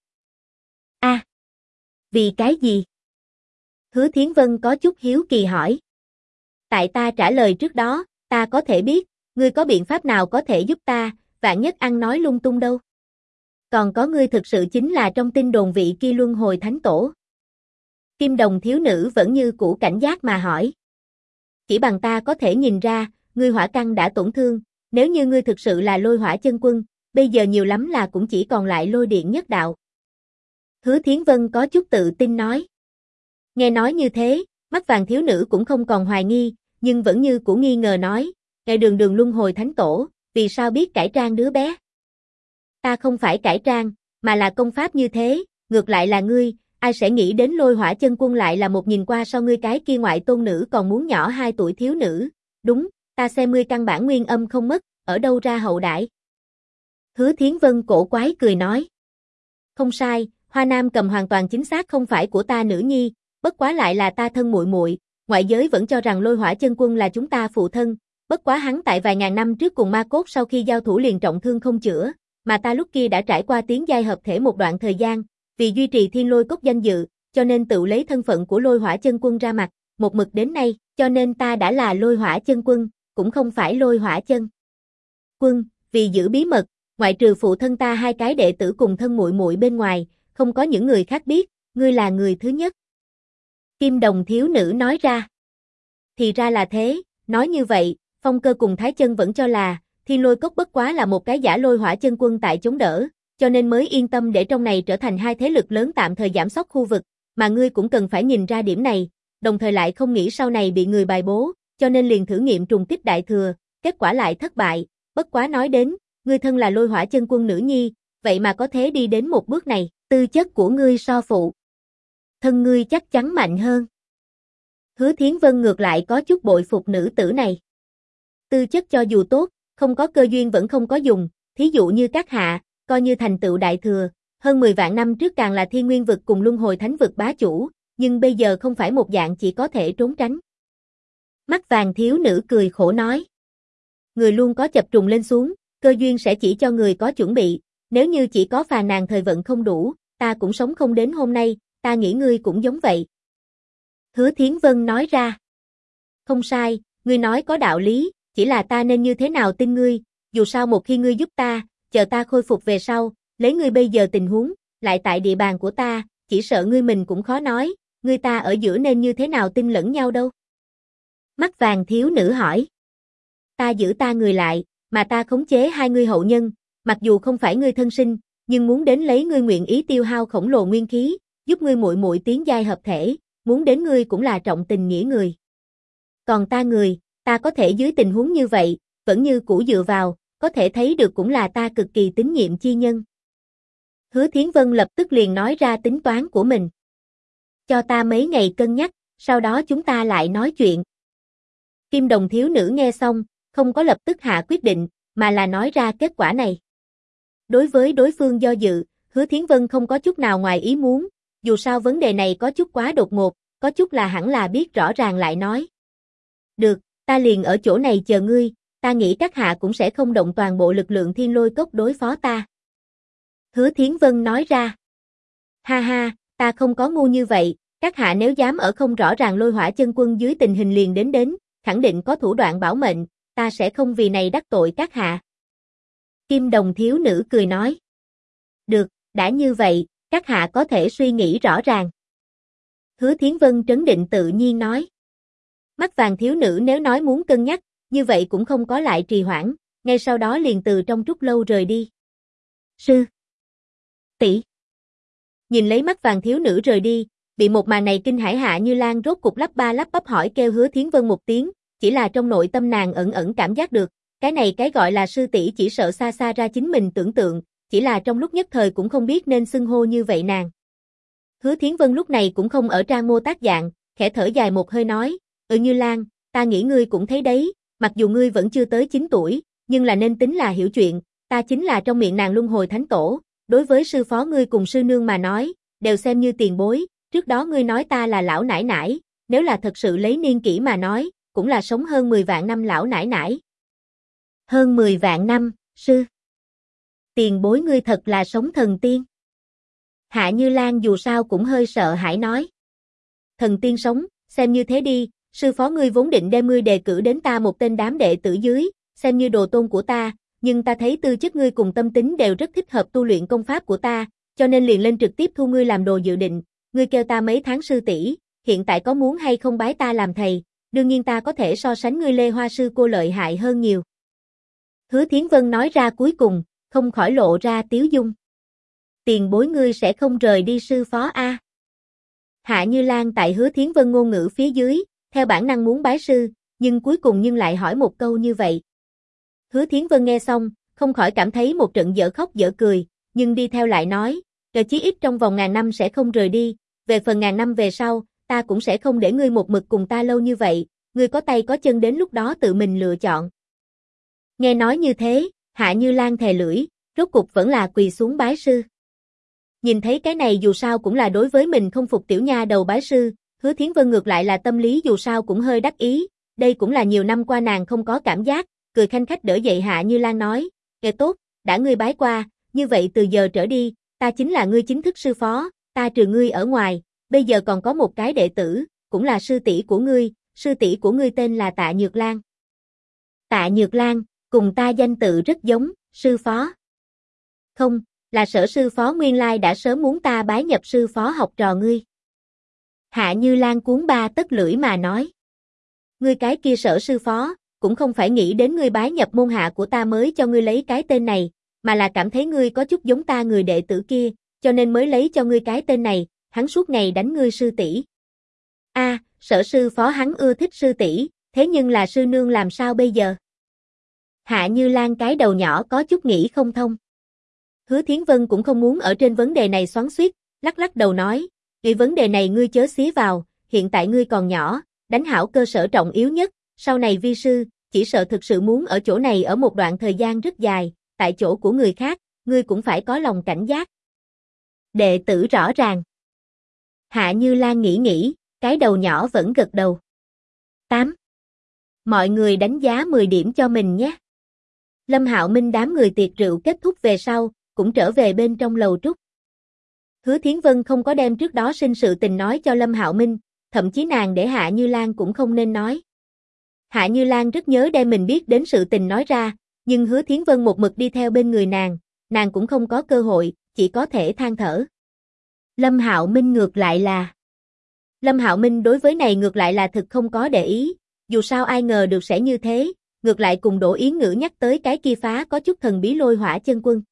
Vì cái gì? Hứa Thiến Vân có chút hiếu kỳ hỏi. Tại ta trả lời trước đó, ta có thể biết, ngươi có biện pháp nào có thể giúp ta, vạn nhất ăn nói lung tung đâu. Còn có ngươi thực sự chính là trong tin đồn vị kia Luân Hồi Thánh Tổ. Kim đồng thiếu nữ vẫn như cũ cảnh giác mà hỏi. Chỉ bằng ta có thể nhìn ra, ngươi hỏa căn đã tổn thương, nếu như ngươi thực sự là Lôi Hỏa Chân Quân, bây giờ nhiều lắm là cũng chỉ còn lại lôi điện nhất đạo. Hứa Thiến Vân có chút tự tin nói. Nghe nói như thế, mắt vàng thiếu nữ cũng không còn hoài nghi, nhưng vẫn như cũ nghi ngờ nói, ngài đường đường Luân Hồi Thánh Tổ, vì sao biết cải trang đứa bé? Ta không phải cải trang, mà là công pháp như thế, ngược lại là ngươi, ai sẽ nghĩ đến Lôi Hỏa Chân Quân lại là một nhìn qua so ngươi cái kia ngoại tôn nữ còn muốn nhỏ 2 tuổi thiếu nữ, đúng, ta xem ngươi căn bản nguyên âm không mất, ở đâu ra hậu đãi? Hứa Thiến Vân cổ quái cười nói. Không sai, Hoa Nam Cầm hoàn toàn chính xác không phải của ta nữ nhi, bất quá lại là ta thân muội muội, ngoại giới vẫn cho rằng Lôi Hỏa Chân Quân là chúng ta phụ thân, bất quá hắn tại vài ngàn năm trước cùng Ma Cốt sau khi giao thủ liền trọng thương không chữa, mà ta lúc kia đã trải qua tiến giai hợp thể một đoạn thời gian, vì duy trì Thiên Lôi Cốt danh dự, cho nên tự lấy thân phận của Lôi Hỏa Chân Quân ra mặt, một mực đến nay, cho nên ta đã là Lôi Hỏa Chân Quân, cũng không phải Lôi Hỏa Chân Quân, vì giữ bí mật, ngoại trừ phụ thân ta 2 cái đệ tử cùng thân muội muội bên ngoài, không có những người khác biết, ngươi là người thứ nhất. Kim đồng thiếu nữ nói ra. Thì ra là thế, nói như vậy, Phong Cơ cùng Thái Chân vẫn cho là, Thiên Lôi Cốc bất quá là một cái giả Lôi Hỏa Chân Quân tại chống đỡ, cho nên mới yên tâm để trong này trở thành 2 thế lực lớn tạm thời giảm sóc khu vực, mà ngươi cũng cần phải nhìn ra điểm này, đồng thời lại không nghĩ sau này bị người bài bố, cho nên liền thử nghiệm trùng kích đại thừa, kết quả lại thất bại, bất quá nói đến, ngươi thân là Lôi Hỏa Chân Quân nữ nhi, vậy mà có thể đi đến một bước này, tư chất của ngươi so phụ thân ngươi chắc chắn mạnh hơn. Hứa Thiến Vân ngược lại có chút bội phục nữ tử này. Tư chất cho dù tốt, không có cơ duyên vẫn không có dùng, thí dụ như các hạ, coi như thành tựu đại thừa, hơn 10 vạn năm trước càng là Thiên Nguyên vực cùng Luân Hồi Thánh vực bá chủ, nhưng bây giờ không phải một dạng chỉ có thể trốn tránh. Mắt vàng thiếu nữ cười khổ nói. Người luôn có chập trùng lên xuống, cơ duyên sẽ chỉ cho người có chuẩn bị, nếu như chỉ có phàn nàn thời vận không đủ, ta cũng sống không đến hôm nay, ta nghĩ ngươi cũng giống vậy. Hứa Thiến Vân nói ra. Không sai, ngươi nói có đạo lý, chỉ là ta nên như thế nào tin ngươi, dù sao một khi ngươi giúp ta, chờ ta khôi phục về sau, lấy ngươi bây giờ tình huống, lại tại địa bàn của ta, chỉ sợ ngươi mình cũng khó nói, ngươi ta ở giữa nên như thế nào tin lẫn nhau đâu. Mắt vàng thiếu nữ hỏi. Ta giữ ta người lại, mà ta khống chế hai ngươi hậu nhân, mặc dù không phải ngươi thân sinh, nhưng muốn đến lấy ngươi nguyện ý tiêu hao khổng lồ nguyên khí, giúp ngươi muội muội tiến giai hợp thể, muốn đến ngươi cũng là trọng tình nghĩa người. Còn ta người, ta có thể dưới tình huống như vậy, vẫn như cũ dựa vào, có thể thấy được cũng là ta cực kỳ tín nhiệm chi nhân. Hứa Thiến Vân lập tức liền nói ra tính toán của mình. Cho ta mấy ngày cân nhắc, sau đó chúng ta lại nói chuyện. Kim đồng thiếu nữ nghe xong, không có lập tức hạ quyết định, mà là nói ra kết quả này. Đối với đối phương do dự, Hứa Thiến Vân không có chút nào ngoài ý muốn, dù sao vấn đề này có chút quá đột ngột, có chút là hẳn là biết rõ ràng lại nói. Được, ta liền ở chỗ này chờ ngươi, ta nghĩ các hạ cũng sẽ không động toàn bộ lực lượng Thiên Lôi Cốc đối phó ta. Hứa Thiến Vân nói ra. Ha ha, ta không có ngu như vậy, các hạ nếu dám ở không rõ ràng Lôi Hỏa Chân Quân dưới tình hình liền đến, khẳng định có thủ đoạn bảo mệnh, ta sẽ không vì này đắc tội các hạ. Kim đồng thiếu nữ cười nói. Được, đã như vậy, các hạ có thể suy nghĩ rõ ràng. Hứa Thiến Vân trấn định tự nhiên nói. Mắt vàng thiếu nữ nếu nói muốn cân nhắc, như vậy cũng không có lại trì hoãn, ngay sau đó liền từ trong trúc lâu rời đi. Sư tỷ. Nhìn lấy mắt vàng thiếu nữ rời đi, bị một màn này kinh hãi Hạ Như Lan rốt cục lắp ba lắp bắp hỏi kêu Hứa Thiến Vân một tiếng, chỉ là trong nội tâm nàng ẩn ẩn cảm giác được, cái này cái gọi là sư tỷ chỉ sợ xa xa ra chính mình tưởng tượng, chỉ là trong lúc nhất thời cũng không biết nên xưng hô như vậy nàng. Hứa Thiến Vân lúc này cũng không ở trang mô tác dạng, khẽ thở dài một hơi nói, Như Lan, ta nghĩ ngươi cũng thấy đấy, mặc dù ngươi vẫn chưa tới 9 tuổi, nhưng là nên tính là hiểu chuyện, ta chính là trong miệng nàng Luân Hồi Thánh Tổ, đối với sư phó ngươi cùng sư nương mà nói, đều xem như tiền bối, trước đó ngươi nói ta là lão nải nải, nếu là thật sự lấy niên kỷ mà nói, cũng là sống hơn 10 vạn năm lão nải nải. Hơn 10 vạn năm, sư. Tiền bối ngươi thật là sống thần tiên. Hạ Như Lan dù sao cũng hơi sợ hãi nói. Thần tiên sống, xem như thế đi, sư phó ngươi vốn định đem ngươi đề cử đến ta một tên đám đệ tử dưới, xem như đồ tôn của ta, nhưng ta thấy tư chất ngươi cùng tâm tính đều rất thích hợp tu luyện công pháp của ta, cho nên liền lên trực tiếp thu ngươi làm đồ dự định, ngươi kêu ta mấy tháng sư tỷ, hiện tại có muốn hay không bái ta làm thầy, đương nhiên ta có thể so sánh ngươi Lê Hoa sư cô lợi hại hơn nhiều. Hứa Thiến Vân nói ra cuối cùng, không khỏi lộ ra tiếu dung. Tiền bối ngươi sẽ không rời đi sư phó a? Hạ Như Lan tại Hứa Thiến Vân ngôn ngữ phía dưới, theo bản năng muốn bái sư, nhưng cuối cùng lại hỏi một câu như vậy. Hứa Thiến Vân nghe xong, không khỏi cảm thấy một trận dở khóc dở cười, nhưng đi theo lại nói, chí ít trong vòng 1000 năm sẽ không rời đi, về phần 1000 năm về sau, ta cũng sẽ không để ngươi một mực cùng ta lâu như vậy, ngươi có tay có chân đến lúc đó tự mình lựa chọn. Nghe nói như thế, Hạ Như Lan thè lưỡi, rốt cục vẫn là quỳ xuống bái sư. Nhìn thấy cái này dù sao cũng là đối với mình không phục tiểu nha đầu bái sư, Hứa Thiến Vân ngược lại là tâm lý dù sao cũng hơi đắc ý, đây cũng là nhiều năm qua nàng không có cảm giác, cười khanh khách đỡ dậy Hạ Như Lan nói, kệ tốt, đã ngươi bái qua, như vậy từ giờ trở đi, ta chính là ngươi chính thức sư phó, ta trừ ngươi ở ngoài, bây giờ còn có một cái đệ tử, cũng là sư tỷ của ngươi, sư tỷ của ngươi tên là Tạ Nhược Lan. Tạ Nhược Lan, cùng ta danh tự rất giống, sư phó. Không, là Sở sư phó nguyên lai đã sớm muốn ta bái nhập sư phó học trò ngươi. Hạ Như Lan cuốn ba tấc lưỡi mà nói. Ngươi cái kia Sở sư phó, cũng không phải nghĩ đến ngươi bái nhập môn hạ của ta mới cho ngươi lấy cái tên này, mà là cảm thấy ngươi có chút giống ta người đệ tử kia, cho nên mới lấy cho ngươi cái tên này, hắn suốt ngày đánh ngươi sư tỷ. Sở sư phó hắn ưa thích sư tỷ, thế nhưng là sư nương làm sao bây giờ? Hạ Như Lan cái đầu nhỏ có chút nghĩ không thông. Hứa Thiến Vân cũng không muốn ở trên vấn đề này xoắn xuýt, lắc lắc đầu nói, "Cái vấn đề này ngươi chớ xía vào, hiện tại ngươi còn nhỏ, đánh hảo cơ sở trọng yếu nhất, sau này vi sư, chỉ sợ thực sự muốn ở chỗ này ở một đoạn thời gian rất dài, tại chỗ của người khác, ngươi cũng phải có lòng cảnh giác." Đệ tử rõ ràng. Hạ Như Lan nghĩ, cái đầu nhỏ vẫn gật đầu. 8. Mọi người đánh giá 10 điểm cho mình nhé. Lâm Hạo Minh đám người tiệc rượu kết thúc về sau, cũng trở về bên trong lầu trúc. Hứa Thiến Vân không có đem trước đó sinh sự tình nói cho Lâm Hạo Minh, thậm chí nàng để Hạ Như Lan cũng không nên nói. Hạ Như Lan rất nhớ đem mình biết đến sự tình nói ra, nhưng Hứa Thiến Vân một mực đi theo bên người nàng cũng không có cơ hội, chỉ có thể than thở. Lâm Hạo Minh ngược lại là... Lâm Hạo Minh đối với này ngược lại là thực không có để ý, dù sao ai ngờ được sẽ như thế, ngược lại cùng Đỗ Yến Ngữ nhắc tới cái kia phá có chút thần bí lôi hỏa chân quân.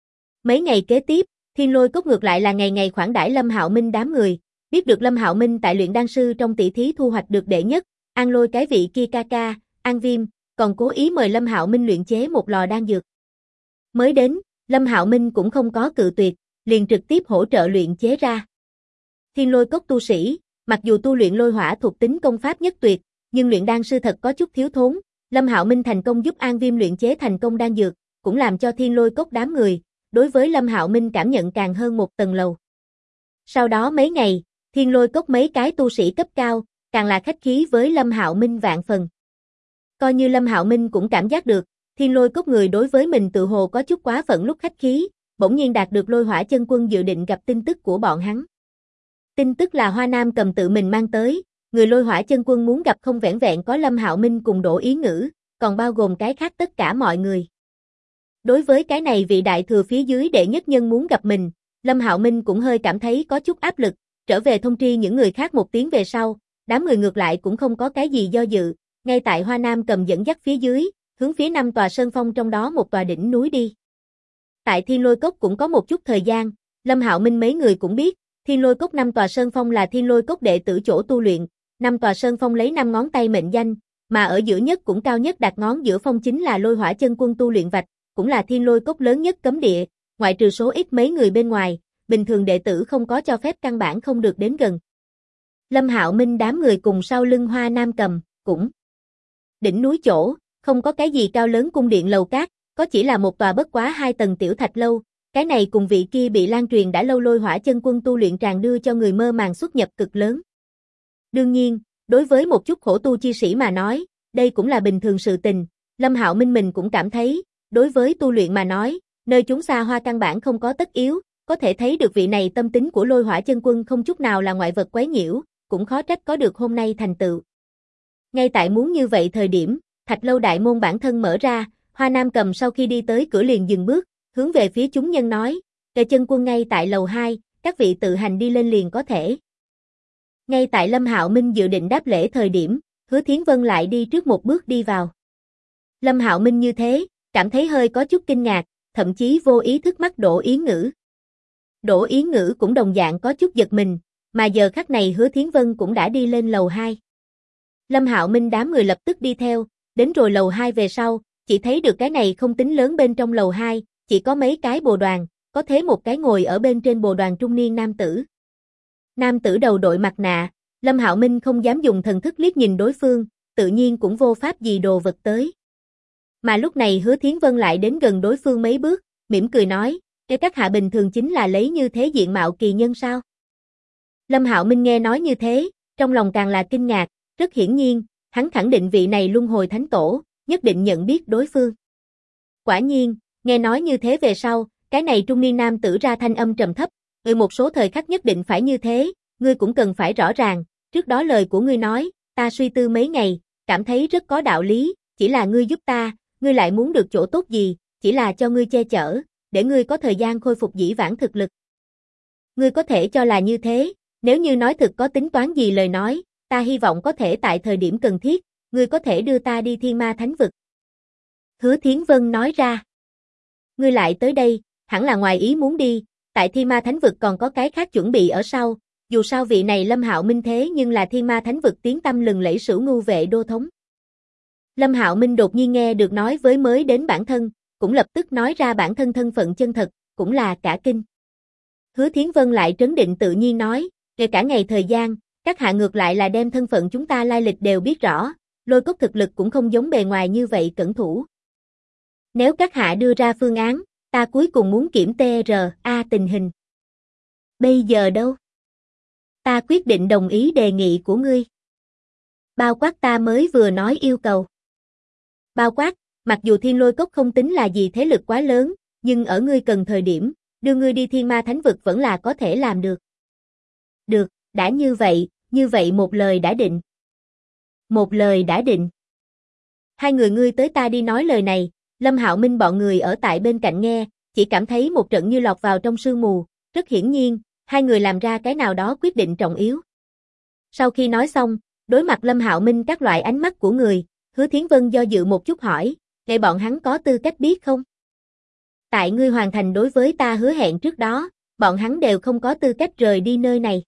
Mấy ngày kế tiếp, Thiên Lôi Cốc ngược lại là ngày ngày khoản đãi Lâm Hạo Minh đám người, biết được Lâm Hạo Minh tại luyện đan sư trong tỷ thí thu hoạch được đệ nhất, An Lôi cái vị kia ca ca, An Viêm, còn cố ý mời Lâm Hạo Minh luyện chế một lò đan dược. Mới đến, Lâm Hạo Minh cũng không có cự tuyệt, liền trực tiếp hỗ trợ luyện chế ra. Thiên Lôi Cốc tu sĩ, mặc dù tu luyện lôi hỏa thuộc tính công pháp nhất tuyệt, nhưng luyện đan sư thật có chút thiếu thốn, Lâm Hạo Minh thành công giúp An Viêm luyện chế thành công đan dược, cũng làm cho Thiên Lôi Cốc đám người đối với Lâm Hạo Minh cảm nhận càng hơn một tầng lầu. Sau đó mấy ngày, Thiên Lôi Cốc mấy cái tu sĩ cấp cao, càng là khách khí với Lâm Hạo Minh vạn phần. Coi như Lâm Hạo Minh cũng cảm giác được, Thiên Lôi Cốc người đối với mình tự hồ có chút quá phận lúc khách khí, bỗng nhiên đạt được lôi hỏa chân quân dự định gặp tin tức của bọn hắn. Tin tức là Hoa Nam Cầm tự mình mang tới, người lôi hỏa chân quân muốn gặp không vẻn vẹn có Lâm Hạo Minh cùng Đỗ Yến Ngữ, còn bao gồm cái khác tất cả mọi người. Đối với cái này vị đại thừa phía dưới đệ nhất nhân muốn gặp mình, Lâm Hạo Minh cũng hơi cảm thấy có chút áp lực, trở về thông tri những người khác một tiếng về sau, đám người ngược lại cũng không có cái gì do dự, ngay tại Hoa Nam Cầm dẫn dắt phía dưới, hướng phía 5 tòa sơn phong trong đó một tòa đỉnh núi đi. Tại Thiên Lôi Cốc cũng có một chút thời gian, Lâm Hạo Minh mấy người cũng biết, Thiên Lôi Cốc 5 tòa sơn phong là Thiên Lôi Cốc đệ tử chỗ tu luyện, 5 tòa sơn phong lấy 5 ngón tay mệnh danh, mà ở giữa nhất cũng cao nhất đạt ngón giữa phong chính là lôi hỏa chân quân tu luyện vạch, cũng là Thiên Lôi Cốc lớn nhất cấm địa, ngoại trừ số ít mấy người bên ngoài, bình thường đệ tử không có cho phép căn bản không được đến gần. Lâm Hạo Minh đám người cùng sau lưng Hoa Nam Cầm, cũng đỉnh núi chỗ, không có cái gì cao lớn cung điện lầu cát, có chỉ là một tòa bất quá 2 tầng tiểu thạch lâu, cái này cùng vị kia bị lan truyền đã lâu lôi hỏa chân quân tu luyện tràn đưa cho người mơ màng xuất nhập cực lớn. Đương nhiên, đối với một chút khổ tu chi sĩ mà nói, đây cũng là bình thường sự tình, Lâm Hạo Minh mình cũng cảm thấy, đối với tu luyện mà nói, nơi chúng xa hoa căn bản không có tất yếu, có thể thấy được vị này tâm tính của lôi hỏa chân quân không chút nào là ngoại vật quấy nhiễu, cũng khó trách có được hôm nay thành tựu. Ngay tại muốn như vậy thời điểm, thạch lâu đại môn bản thân mở ra, Hoa Nam Cầm sau khi đi tới cửa liền dừng bước, hướng về phía chúng nhân nói, "Kẻ chân quân ngay tại lầu 2, các vị tự hành đi lên liền có thể." Ngay tại Lâm Hạo Minh dự định đáp lễ thời điểm, Hứa Thiến Vân lại đi trước một bước đi vào. Lâm Hạo Minh như thế, cảm thấy hơi có chút kinh ngạc, thậm chí vô ý thức mắt Đỗ Yến Ngữ. Đỗ Yến Ngữ cũng đồng dạng có chút giật mình, mà giờ khắc này Hứa Thiến Vân cũng đã đi lên lầu 2. Lâm Hạo Minh đám người lập tức đi theo, đến rồi lầu 2 về sau, chỉ thấy được cái này không tính lớn bên trong lầu 2, chỉ có mấy cái bồ đoàn, có thế một cái ngồi ở bên trên bồ đoàn trung niên nam tử. Nam tử đầu đội mặt nạ, Lâm Hạo Minh không dám dùng thần thức liếc nhìn đối phương, tự nhiên cũng vô pháp gì đồ vật tới. Mà lúc này Hứa Thiến Vân lại đến gần đối phương mấy bước, mỉm cười nói, "Cái các hạ bình thường chính là lấy như thế diện mạo kỳ nhân sao?" Lâm Hạo Minh nghe nói như thế, trong lòng càng là kinh ngạc, rất hiển nhiên, hắn khẳng định vị này luân hồi thánh tổ, nhất định nhận biết đối phương. Quả nhiên, nghe nói như thế về sau, cái này trung niên nam tử ra thanh âm trầm thấp, một số thời khắc nhất định phải như thế, ngươi cũng cần phải rõ ràng, trước đó lời của ngươi nói, ta suy tư mấy ngày, cảm thấy rất có đạo lý, chỉ là ngươi giúp ta, ngươi lại muốn được chỗ tốt gì, chỉ là cho ngươi che chở, để ngươi có thời gian khôi phục dĩ vãng thực lực. Ngươi có thể cho là như thế, nếu như nói thực có tính toán gì lời nói, ta hy vọng có thể tại thời điểm cần thiết, ngươi có thể đưa ta đi Thiên Ma Thánh Vực. Hứa Thiến Vân nói ra. Ngươi lại tới đây, hẳn là ngoài ý muốn đi, tại Thiên Ma Thánh Vực còn có cái khác chuẩn bị ở sau, dù sao vị này Lâm Hạo Minh thế nhưng là Thiên Ma Thánh vực tiếng tăm lừng lẫy Sửu Ngưu vệ đô thống. Lâm Hạo Minh đột nhiên nghe được nói với mới đến bản thân, cũng lập tức nói ra bản thân thân phận chân thật, cũng là cả kinh. Hứa Thiến Vân lại trấn định tự nhiên nói, kể cả ngày thời gian, các hạ ngược lại là đem thân phận chúng ta lai lịch đều biết rõ, Lôi Cốc thực lực cũng không giống bề ngoài như vậy cẩn thủ. Nếu các hạ đưa ra phương án, ta cuối cùng muốn kiểm TRA tình hình. Bây giờ đâu? Ta quyết định đồng ý đề nghị của ngươi. Bao quát ta mới vừa nói yêu cầu. Bao quát, mặc dù Thiên Lôi Cốc không tính là gì thế lực quá lớn, nhưng ở ngươi cần thời điểm, đưa ngươi đi Thiên Ma Thánh vực vẫn là có thể làm được. Được, đã như vậy một lời đã định. Một lời đã định. Hai người ngươi tới ta đi nói lời này, Lâm Hạo Minh bọn người ở tại bên cạnh nghe, chỉ cảm thấy một trận như lọt vào trong sương mù, rất hiển nhiên, hai người làm ra cái nào đó quyết định trọng yếu. Sau khi nói xong, đối mặt Lâm Hạo Minh các loại ánh mắt của người, Hứa Thiến Vân do dự một chút hỏi, vậy bọn hắn có tư cách biết không? Tại ngươi hoàn thành đối với ta hứa hẹn trước đó, bọn hắn đều không có tư cách rời đi nơi này.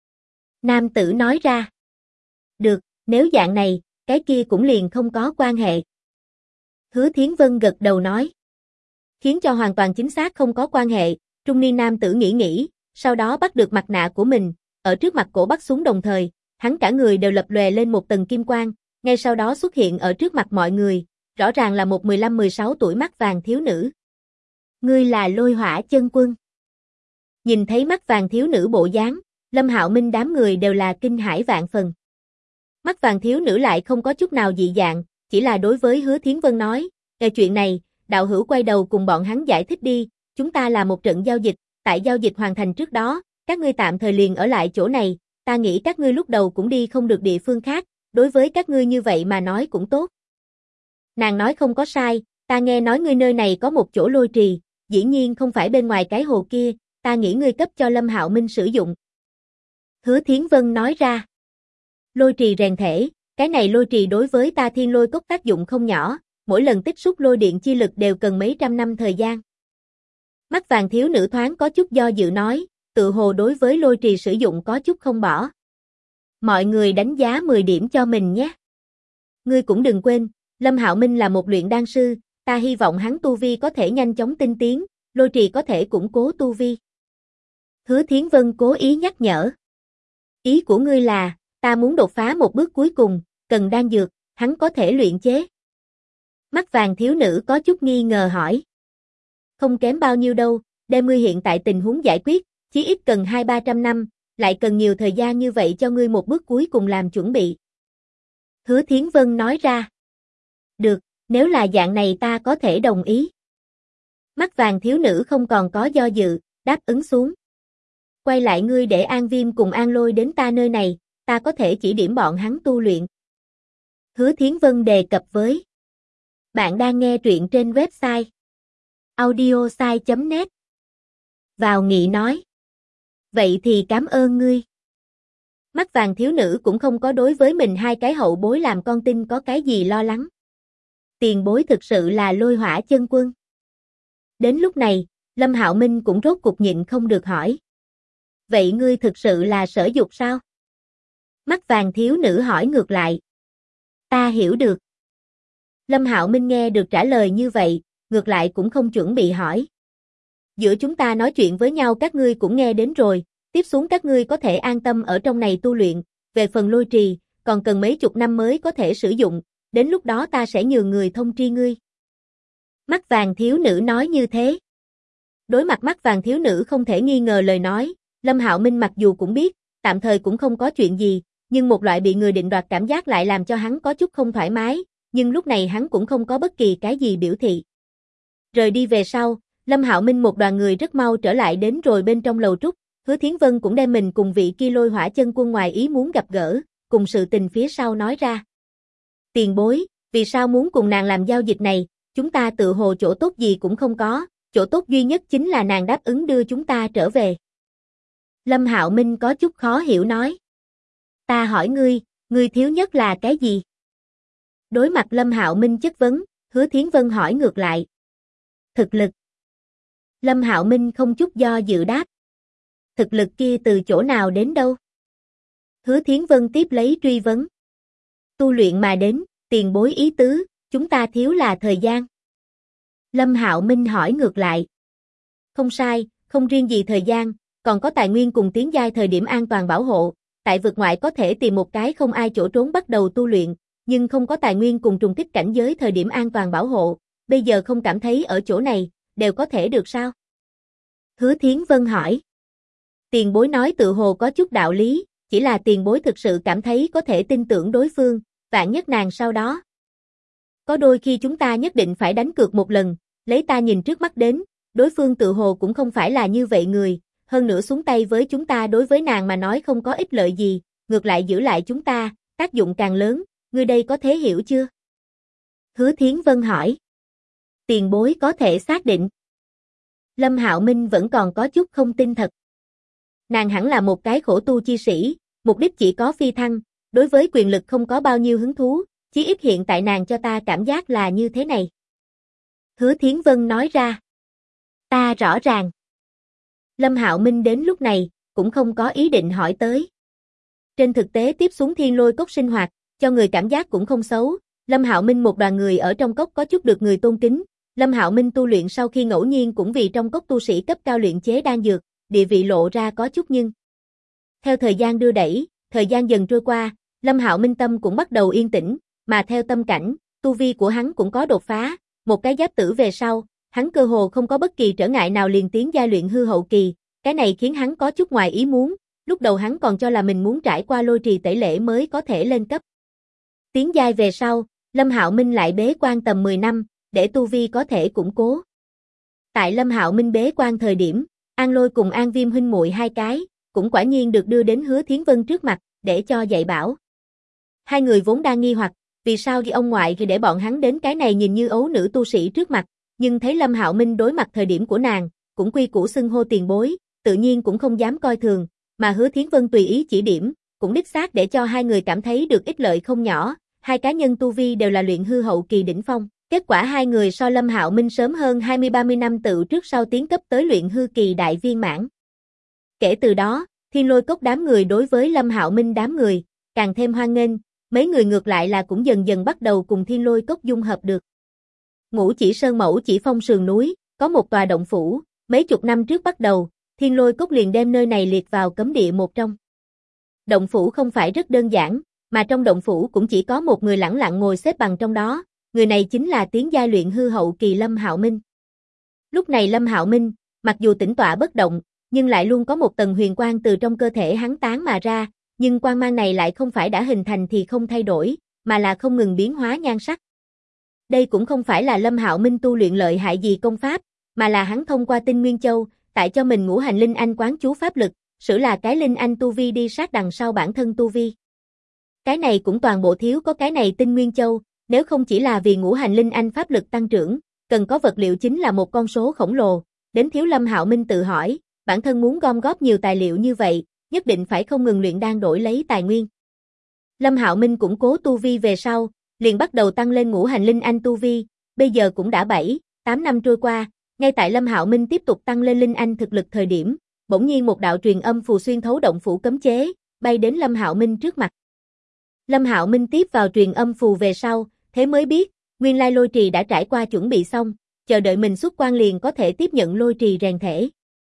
Nam tử nói ra. Được, nếu dạng này, cái kia cũng liền không có quan hệ. Hứa Thiến Vân gật đầu nói. Khiến cho hoàn toàn chính xác không có quan hệ, trung niên nam tử nghĩ, sau đó bắt được mặt nạ của mình, ở trước mặt cổ bắt xuống đồng thời, hắn cả người đều lập lòe lên một tầng kim quang, ngay sau đó xuất hiện ở trước mặt mọi người, rõ ràng là một 15-16 tuổi mắt vàng thiếu nữ. Ngươi là Lôi Hỏa Chân Quân. Nhìn thấy mắt vàng thiếu nữ bộ dáng, Lâm Hạo Minh đám người đều là kinh hãi vạn phần. Mắt vàng thiếu nữ lại không có chút nào dị dạng, chỉ là đối với Hứa Thiến Vân nói, chuyện này, đạo hữu quay đầu cùng bọn hắn giải thích đi, chúng ta là một trận giao dịch, tại giao dịch hoàn thành trước đó, các ngươi tạm thời liền ở lại chỗ này, ta nghĩ các ngươi lúc đầu cũng đi không được địa phương khác, đối với các ngươi như vậy mà nói cũng tốt. Nàng nói không có sai, ta nghe nói ngươi nơi này có một chỗ lôi trì, dĩ nhiên không phải bên ngoài cái hồ kia, ta nghĩ ngươi cấp cho Lâm Hạo Minh sử dụng. Hứa Thiến Vân nói ra. Lôi trì rèn thể, cái này lôi trì đối với ta Thiên Lôi Cốc tác dụng không nhỏ, mỗi lần tích xúc lôi điện chi lực đều cần mấy trăm năm thời gian. Mắt vàng thiếu nữ thoáng có chút do dự nói, tự hồ đối với lôi trì sử dụng có chút không bỏ. Mọi người đánh giá 10 điểm cho mình nhé. Ngươi cũng đừng quên, Lâm Hạo Minh là một luyện đan sư, ta hy vọng hắn tu vi có thể nhanh chóng tinh tiến, lôi trì có thể củng cố tu vi. Hứa Thiến Vân cố ý nhắc nhở. Ý của ngươi là, ta muốn đột phá một bước cuối cùng, cần đan dược, hắn có thể luyện chế. Mắt vàng thiếu nữ có chút nghi ngờ hỏi. Không kém bao nhiêu đâu, đem ngươi hiện tại tình huống giải quyết, chí ít cần 200-300 năm, lại cần nhiều thời gian như vậy cho ngươi một bước cuối cùng làm chuẩn bị. Hứa Thiến Vân nói ra. Được, nếu là dạng này ta có thể đồng ý. Mắt vàng thiếu nữ không còn có do dự, đáp ứng xuống. Quay lại ngươi để An Viêm cùng An Lôi đến ta nơi này, ta có thể chỉ điểm bọn hắn tu luyện. Hứa Thiến Vân đề cập với. Bạn đang nghe truyện trên website audiosai.net. Vào nghị nói. Vậy thì cảm ơn ngươi. Mắt vàng thiếu nữ cũng không có đối với mình hai cái hậu bối làm con tin có cái gì lo lắng. Tiền bối thực sự là Lôi Hỏa Chân Quân. Đến lúc này, Lâm Hạo Minh cũng rốt cục nhịn không được hỏi. Vậy ngươi thực sự là Sở Dục sao? Mắt vàng thiếu nữ hỏi ngược lại. Ta hiểu được. Lâm Hạo Minh nghe được trả lời như vậy, ngược lại cũng không chuẩn bị hỏi. Giữa chúng ta nói chuyện với nhau các ngươi cũng nghe đến rồi, tiếp xuống các ngươi có thể an tâm ở trong này tu luyện, về phần lôi trì, còn cần mấy chục năm mới có thể sử dụng, đến lúc đó ta sẽ nhường người thông tri ngươi. Mắt vàng thiếu nữ nói như thế. Đối mặt mắt vàng thiếu nữ không thể nghi ngờ lời nói, Lâm Hạo Minh mặc dù cũng biết, tạm thời cũng không có chuyện gì, nhưng một loại bị người định đoạt cảm giác lại làm cho hắn có chút không thoải mái, nhưng lúc này hắn cũng không có bất kỳ cái gì biểu thị. Rời đi về sau, Lâm Hạo Minh một đoàn người rất mau trở lại đến rồi bên trong lầu trúc, Hứa Thiến Vân cũng đem mình cùng vị kia Lôi Hỏa Chân Quân ngoài ý muốn gặp gỡ, cùng sự tình phía sau nói ra. Tiền bối, vì sao muốn cùng nàng làm giao dịch này, chúng ta tự hồ chỗ tốt gì cũng không có, chỗ tốt duy nhất chính là nàng đáp ứng đưa chúng ta trở về. Lâm Hạo Minh có chút khó hiểu nói. Ta hỏi ngươi thiếu nhất là cái gì? Đối mặt Lâm Hạo Minh chất vấn, Hứa Thiến Vân hỏi ngược lại. Thực lực. Lâm Hạo Minh không chút do dự đáp. Thực lực kia từ chỗ nào đến đâu? Hứa Thiến Vân tiếp lấy truy vấn. Tu luyện mà đến, tiền bối ý tứ, chúng ta thiếu là thời gian. Lâm Hạo Minh hỏi ngược lại. Không sai, không riêng gì thời gian, còn có tài nguyên cùng tiến giai thời điểm an toàn bảo hộ. Tại vực ngoại có thể tìm một cái không ai chỗ trốn bắt đầu tu luyện, nhưng không có tài nguyên cùng trùng kích cảnh giới thời điểm an toàn bảo hộ. Bây giờ không cảm thấy ở chỗ này, đều có thể được sao? Hứa Thiến Vân hỏi. Tiền bối nói tự hồ có chút đạo lý, chỉ là tiền bối thực sự cảm thấy có thể tin tưởng đối phương, vạn nhất nàng sau đó. Có đôi khi chúng ta nhất định phải đánh cược một lần, lấy ta nhìn trước mắt đến, đối phương tự hồ cũng không phải là như vậy người, hơn nữa xuống tay với chúng ta đối với nàng mà nói không có ích lợi gì, ngược lại giữ lại chúng ta, tác dụng càng lớn, ngươi đây có thể hiểu chưa? Hứa Thiến Vân hỏi. Tiền bối có thể xác định. Lâm Hạo Minh vẫn còn có chút không tin thật. Nàng hẳn là một cái khổ tu chi sĩ, mục đích chỉ có phi thăng, đối với quyền lực không có bao nhiêu hứng thú, chí ít hiện tại nàng cho ta cảm giác là như thế này. Hứa Thiến Vân nói ra. Ta rõ ràng. Lâm Hạo Minh đến lúc này, cũng không có ý định hỏi tới. Trên thực tế tiếp xuống Thiên Lôi Cốc sinh hoạt, cho người cảm giác cũng không xấu, Lâm Hạo Minh một đoàn người ở trong cốc có chút được người tôn kính, Lâm Hạo Minh tu luyện sau khi ngẫu nhiên cũng vì trong cốc tu sĩ cấp cao luyện chế đan dược, địa vị lộ ra có chút nhưng. Theo thời gian đưa đẩy, thời gian dần trôi qua, Lâm Hạo Minh tâm cũng bắt đầu yên tĩnh, mà theo tâm cảnh, tu vi của hắn cũng có đột phá, một cái giáp tử về sau, hắn cơ hồ không có bất kỳ trở ngại nào liền tiến giai luyện hư hậu kỳ, cái này khiến hắn có chút ngoài ý muốn, lúc đầu hắn còn cho là mình muốn trải qua lôi trì tẩy lễ mới có thể lên cấp. Tiến giai về sau, Lâm Hạo Minh lại bế quan tầm 10 năm, để tu vi có thể củng cố. Tại Lâm Hạo Minh bế quan thời điểm, An Lôi cùng An Viêm huynh muội hai cái, cũng quả nhiên được đưa đến Hứa Thiến Vân trước mặt, để cho dạy bảo. Hai người vốn đang nghi hoặc, vì sao ông ngoại thì để bọn hắn đến cái này nhìn như ấu nữ tu sĩ trước mặt, nhưng thấy Lâm Hạo Minh đối mặt thời điểm của nàng, cũng quy củ xưng hô tiền bối, tự nhiên cũng không dám coi thường, mà Hứa Thiến Vân tùy ý chỉ điểm, cũng đích xác để cho hai người cảm thấy được ích lợi không nhỏ, hai cá nhân tu vi đều là luyện hư hậu kỳ đỉnh phong, kết quả hai người so Lâm Hạo Minh sớm hơn 20-30 năm tự trước sau tiến cấp tới luyện hư kỳ đại viên mãn. Kể từ đó, Thiên Lôi Cốc đám người đối với Lâm Hạo Minh đám người, càng thêm hoan nghênh, mấy người ngược lại là cũng dần dần bắt đầu cùng Thiên Lôi Cốc dung hợp được. Ngũ Chỉ Sơn Mẫu Chỉ Phong sườn núi, có một tòa động phủ, mấy chục năm trước bắt đầu, Thiên Lôi Cốc liền đem nơi này liệt vào cấm địa một trong. Động phủ không phải rất đơn giản, mà trong động phủ cũng chỉ có một người lẳng lặng ngồi xếp bằng trong đó, người này chính là tiến giai luyện hư hậu kỳ Lâm Hạo Minh. Lúc này Lâm Hạo Minh, mặc dù tĩnh tọa bất động, nhưng lại luôn có một tầng huyền quang từ trong cơ thể hắn tán mà ra, nhưng quang mang này lại không phải đã hình thành thì không thay đổi, mà là không ngừng biến hóa nhan sắc. Đây cũng không phải là Lâm Hạo Minh tu luyện lợi hại gì công pháp, mà là hắn thông qua Tinh Nguyên Châu, tại cho mình ngũ hành linh anh quán chú pháp lực, sử là cái linh anh tu vi đi sát đằng sau bản thân tu vi. Cái này cũng toàn bộ thiếu có cái này Tinh Nguyên Châu, nếu không chỉ là vì ngũ hành linh anh pháp lực tăng trưởng, cần có vật liệu chính là một con số khổng lồ, đến thiếu Lâm Hạo Minh tự hỏi, bản thân muốn gom góp nhiều tài liệu như vậy, nhất định phải không ngừng luyện đan đổi lấy tài nguyên. Lâm Hạo Minh củng cố tu vi về sau, liền bắt đầu tăng lên ngũ hành linh anh tu vi, bây giờ cũng đã 7-8 năm trôi qua, ngay tại Lâm Hạo Minh tiếp tục tăng lên linh anh thực lực thời điểm, bỗng nhiên một đạo truyền âm phù xuyên thấu động phủ cấm chế, bay đến Lâm Hạo Minh trước mặt. Lâm Hạo Minh tiếp vào truyền âm phù về sau, thế mới biết, nguyên lai lôi trì đã trải qua chuẩn bị xong, chờ đợi mình xuất quan liền có thể tiếp nhận lôi trì rèn thể.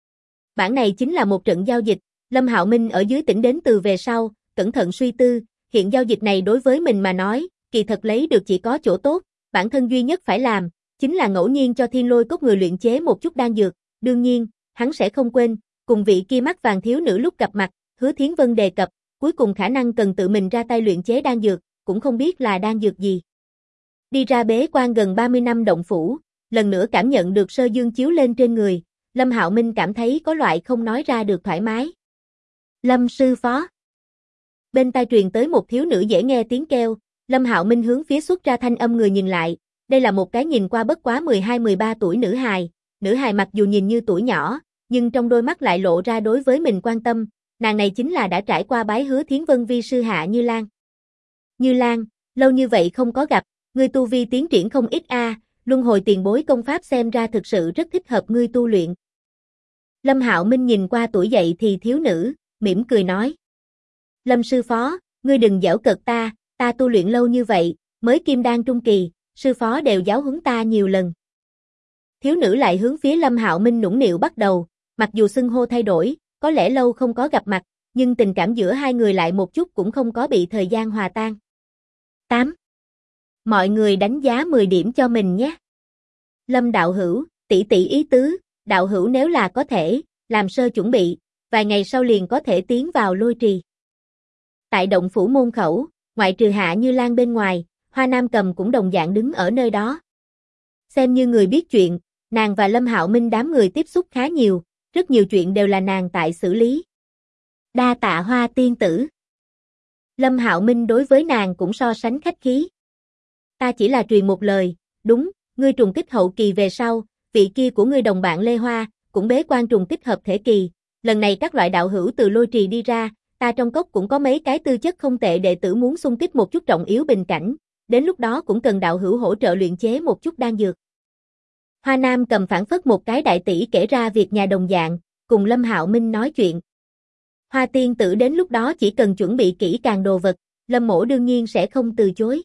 Bản này chính là một trận giao dịch, Lâm Hạo Minh ở dưới tỉnh đến từ về sau, cẩn thận suy tư, hiện giao dịch này đối với mình mà nói, kỳ thật lấy được chỉ có chỗ tốt, bản thân duy nhất phải làm, chính là ngẫu nhiên cho Thiên Lôi Cốc người luyện chế một chút đan dược, đương nhiên, hắn sẽ không quên, cùng vị kia mắt vàng thiếu nữ lúc gặp mặt, Hứa Thiến Vân đề cập, cuối cùng khả năng cần tự mình ra tay luyện chế đan dược, cũng không biết là đan dược gì. Đi ra bế quan gần 30 năm động phủ, lần nữa cảm nhận được sơ dương chiếu lên trên người, Lâm Hạo Minh cảm thấy có loại không nói ra được thoải mái. Lâm sư phó. Bên tai truyền tới một thiếu nữ dễ nghe tiếng kêu, Lâm Hạo Minh hướng phía xuất ra thanh âm người nhìn lại, đây là một cái nhìn qua bất quá 12-13 tuổi nữ hài mặc dù nhìn như tuổi nhỏ, nhưng trong đôi mắt lại lộ ra đối với mình quan tâm, nàng này chính là đã trải qua bái Hứa Thiến Vân vi sư hạ Như Lan. Như Lan, lâu như vậy không có gặp, ngươi tu vi tiến triển không ít a, luân hồi tiền bối công pháp xem ra thực sự rất thích hợp ngươi tu luyện. Lâm Hạo Minh nhìn qua tuổi dậy thì thiếu nữ, mỉm cười nói. Lâm sư phó, ngươi đừng giễu cợt ta tu luyện lâu như vậy, mới kim đan trung kỳ, sư phó đều giáo huấn ta nhiều lần. Thiếu nữ lại hướng phía Lâm Hạo Minh nũng nịu bắt đầu, mặc dù xưng hô thay đổi, có lẽ lâu không có gặp mặt, nhưng tình cảm giữa hai người lại một chút cũng không có bị thời gian hòa tan. 8. Mọi người đánh giá 10 điểm cho mình nhé. Lâm đạo hữu, tỷ tỷ ý tứ, đạo hữu nếu là có thể, làm sơ chuẩn bị, vài ngày sau liền có thể tiến vào lôi trì. Tại động phủ môn khẩu, ngoại trừ Hạ Như Lan bên ngoài, Hoa Nam Cầm cũng đồng dạng đứng ở nơi đó. Xem như người biết chuyện, nàng và Lâm Hạo Minh đám người tiếp xúc khá nhiều, rất nhiều chuyện đều là nàng tại xử lý. Đa tạ Hoa tiên tử. Lâm Hạo Minh đối với nàng cũng so sánh khách khí. Ta chỉ là truyền một lời, đúng, ngươi trùng kích hậu kỳ về sau, vị kia của ngươi đồng bạn Lê Hoa, cũng bế quan trùng kích hợp thể kỳ, lần này các loại đạo hữu từ lôi trì đi ra, ta trong cốc cũng có mấy cái tư chất không tệ đệ tử muốn xung kích một chút trọng yếu bình cảnh, đến lúc đó cũng cần đạo hữu hỗ trợ luyện chế một chút đan dược. Hoa Nam Cầm phản phất một cái đại tỷ kể ra việc nhà đồng dạng, cùng Lâm Hạo Minh nói chuyện. Hoa tiên tử đến lúc đó chỉ cần chuẩn bị kỹ càng đồ vật, Lâm mỗ đương nhiên sẽ không từ chối.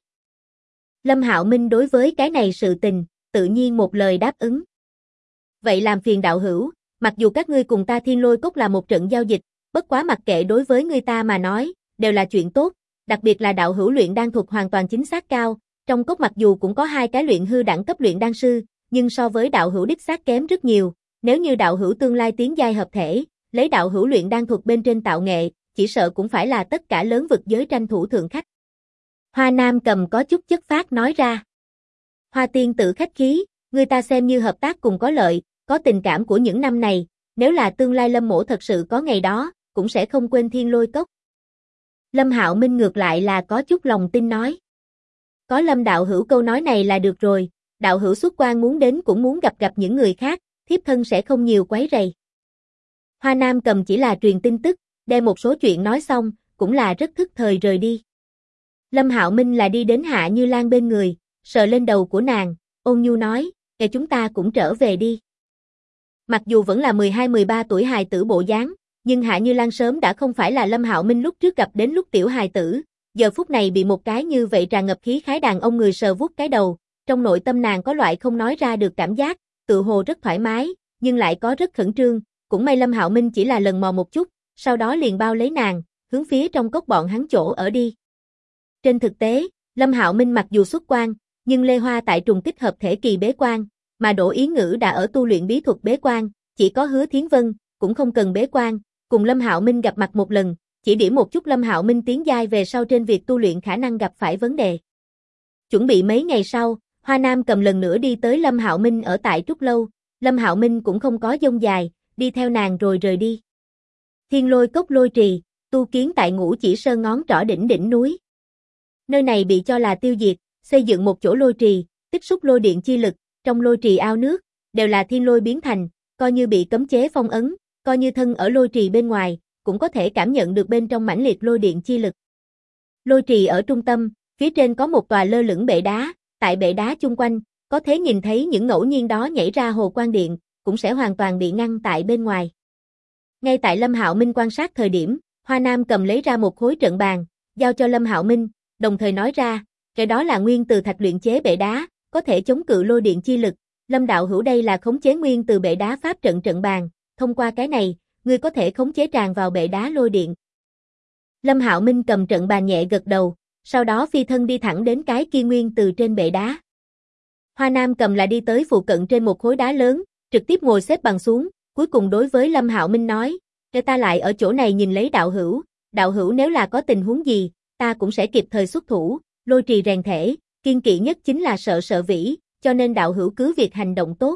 Lâm Hạo Minh đối với cái này sự tình, tự nhiên một lời đáp ứng. Vậy làm phiền đạo hữu, mặc dù các ngươi cùng ta Thiên Lôi Cốc là một trận giao dịch, bất quá mặc kệ đối với người ta mà nói, đều là chuyện tốt, đặc biệt là đạo hữu luyện đan thuật hoàn toàn chính xác cao, trong cốc mặc dù cũng có hai cái luyện hư đẳng cấp luyện đan sư, nhưng so với đạo hữu đích xác kém rất nhiều, nếu như đạo hữu tương lai tiến giai hợp thể, lấy đạo hữu luyện đan thuật bên trên tạo nghệ, chỉ sợ cũng phải là tất cả lớn vực giới tranh thủ thượng khách. Hoa Nam Cầm có chút chất phác nói ra. Hoa tiên tử khách khí, người ta xem như hợp tác cùng có lợi, có tình cảm của những năm này, nếu là tương lai Lâm mỗ thật sự có ngày đó, cũng sẽ không quên Thiên Lôi Cốc. Lâm Hạo Minh ngược lại là có chút lòng tin nói. Có Lâm đạo hữu câu nói này là được rồi, đạo hữu xuất quan muốn đến cũng muốn gặp những người khác, thiếp thân sẽ không nhiều quấy rầy. Hoa Nam Cầm chỉ là truyền tin tức, đem một số chuyện nói xong, cũng là rất thức thời rời đi. Lâm Hạo Minh là đi đến Hạ Như Lan bên người, sờ lên đầu của nàng, ôn nhu nói, "Kể chúng ta cũng trở về đi." Mặc dù vẫn là 12-13 tuổi hài tử bộ dáng, nhưng Hạ Như Lan sớm đã không phải là Lâm Hạo Minh lúc trước gặp đến lúc tiểu hài tử, giờ phút này bị một cái như vậy tràn ngập khí khái đàn ông người sờ vuốt cái đầu, trong nội tâm nàng có loại không nói ra được cảm giác, tự hồ rất thoải mái, nhưng lại có rất khẩn trương, cũng may Lâm Hạo Minh chỉ là lần mò một chút, sau đó liền bao lấy nàng, hướng phía trong cốc bọn hắn chỗ ở đi. Trên thực tế, Lâm Hạo Minh mặc dù xuất quan, nhưng Lê Hoa tại trùng kích hợp thể kỳ bế quan, mà Đỗ Yến Ngữ đã ở tu luyện bí thuật bế quan, chỉ có Hứa Thiến Vân cũng không cần bế quan, cùng Lâm Hạo Minh gặp mặt một lần, chỉ điểm một chút Lâm Hạo Minh tiến giai về sau trên việc tu luyện khả năng gặp phải vấn đề. Chuẩn bị mấy ngày sau, Hoa Nam Cầm lần nữa đi tới Lâm Hạo Minh ở tại Trúc Lâu, Lâm Hạo Minh cũng không có dông dài, đi theo nàng rồi rời đi. Thiên Lôi Cốc lôi trì, tu kiến tại Ngũ Chỉ Sơn ngón trỏ đỉnh núi. Nơi này bị cho là tiêu diệt, xây dựng một chỗ lôi trì, tích xúc lôi điện chi lực, trong lôi trì ao nước, đều là thiên lôi biến thành, coi như bị cấm chế phong ấn, coi như thân ở lôi trì bên ngoài, cũng có thể cảm nhận được bên trong mãnh liệt lôi điện chi lực. Lôi trì ở trung tâm, phía trên có một tòa lơ lửng bệ đá, tại bệ đá chung quanh, có thể nhìn thấy những ngẫu nhiên đó nhảy ra hồ quang điện, cũng sẽ hoàn toàn bị ngăn tại bên ngoài. Ngay tại Lâm Hạo Minh quan sát thời điểm, Hoa Nam Cầm lấy ra một khối trận bàn, giao cho Lâm Hạo Minh, đồng thời nói ra, cái đó là nguyên từ thạch luyện chế bệ đá, có thể chống cự lôi điện chi lực. Lâm đạo hữu đây là khống chế nguyên từ bệ đá pháp trận bàn, thông qua cái này, ngươi có thể khống chế tràn vào bệ đá lôi điện. Lâm Hạo Minh cầm trận bàn nhẹ gật đầu, sau đó phi thân đi thẳng đến cái kia nguyên từ trên bệ đá. Hoa Nam Cầm là đi tới phụ cận trên một khối đá lớn, trực tiếp ngồi xếp bằng xuống, cuối cùng đối với Lâm Hạo Minh nói, "Để ta lại ở chỗ này nhìn lấy đạo hữu nếu là có tình huống gì, ta cũng sẽ kịp thời xuất thủ, lôi trì rèn thể, kiên kỵ nhất chính là sợ vĩ, cho nên đạo hữu cứ việc hành động tốt."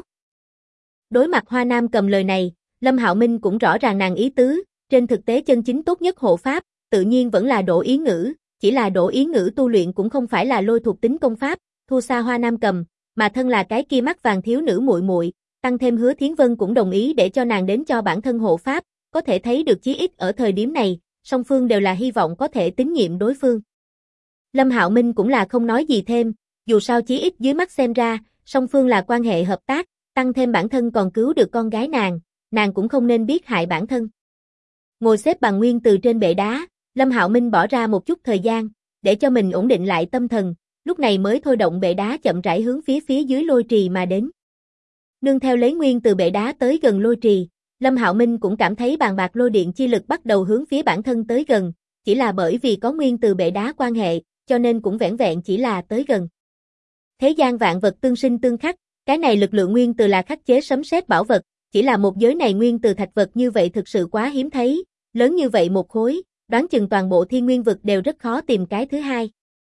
Đối mặt Hoa Nam Cầm lời này, Lâm Hạo Minh cũng rõ ràng nàng ý tứ, trên thực tế chân chính tốt nhất hộ pháp, tự nhiên vẫn là Đỗ Yến Ngữ, chỉ là Đỗ Yến Ngữ tu luyện cũng không phải là lôi thuộc tính công pháp, thua xa Hoa Nam Cầm, mà thân là cái kia mắt vàng thiếu nữ muội muội, tăng thêm Hứa Thiến Vân cũng đồng ý để cho nàng đến cho bản thân hộ pháp, có thể thấy được chí ít ở thời điểm này, song phương đều là hy vọng có thể tín nhiệm đối phương. Lâm Hạo Minh cũng là không nói gì thêm, dù sao chí ít dưới mắt xem ra, song phương là quan hệ hợp tác, tăng thêm bản thân còn cứu được con gái nàng nàng cũng không nên biết hại bản thân. Ngồi xếp bằng nguyên từ trên bệ đá, Lâm Hạo Minh bỏ ra một chút thời gian, để cho mình ổn định lại tâm thần, lúc này mới thôi động bệ đá chậm rãi hướng phía dưới lôi trì mà đến. Nương theo lấy nguyên từ bệ đá tới gần lôi trì, Lâm Hạo Minh cũng cảm thấy bàng bạc lôi điện chi lực bắt đầu hướng phía bản thân tới gần, chỉ là bởi vì có nguyên từ bệ đá quan hệ, cho nên cũng vẻn vẹn chỉ là tới gần. Thế gian vạn vật tương sinh tương khắc, cái này lực lượng nguyên từ là khắc chế sấm sét bảo vật, chỉ là một giới này nguyên từ thạch vật như vậy thực sự quá hiếm thấy, lớn như vậy một khối, đoán chừng toàn bộ thiên nguyên vực đều rất khó tìm cái thứ hai.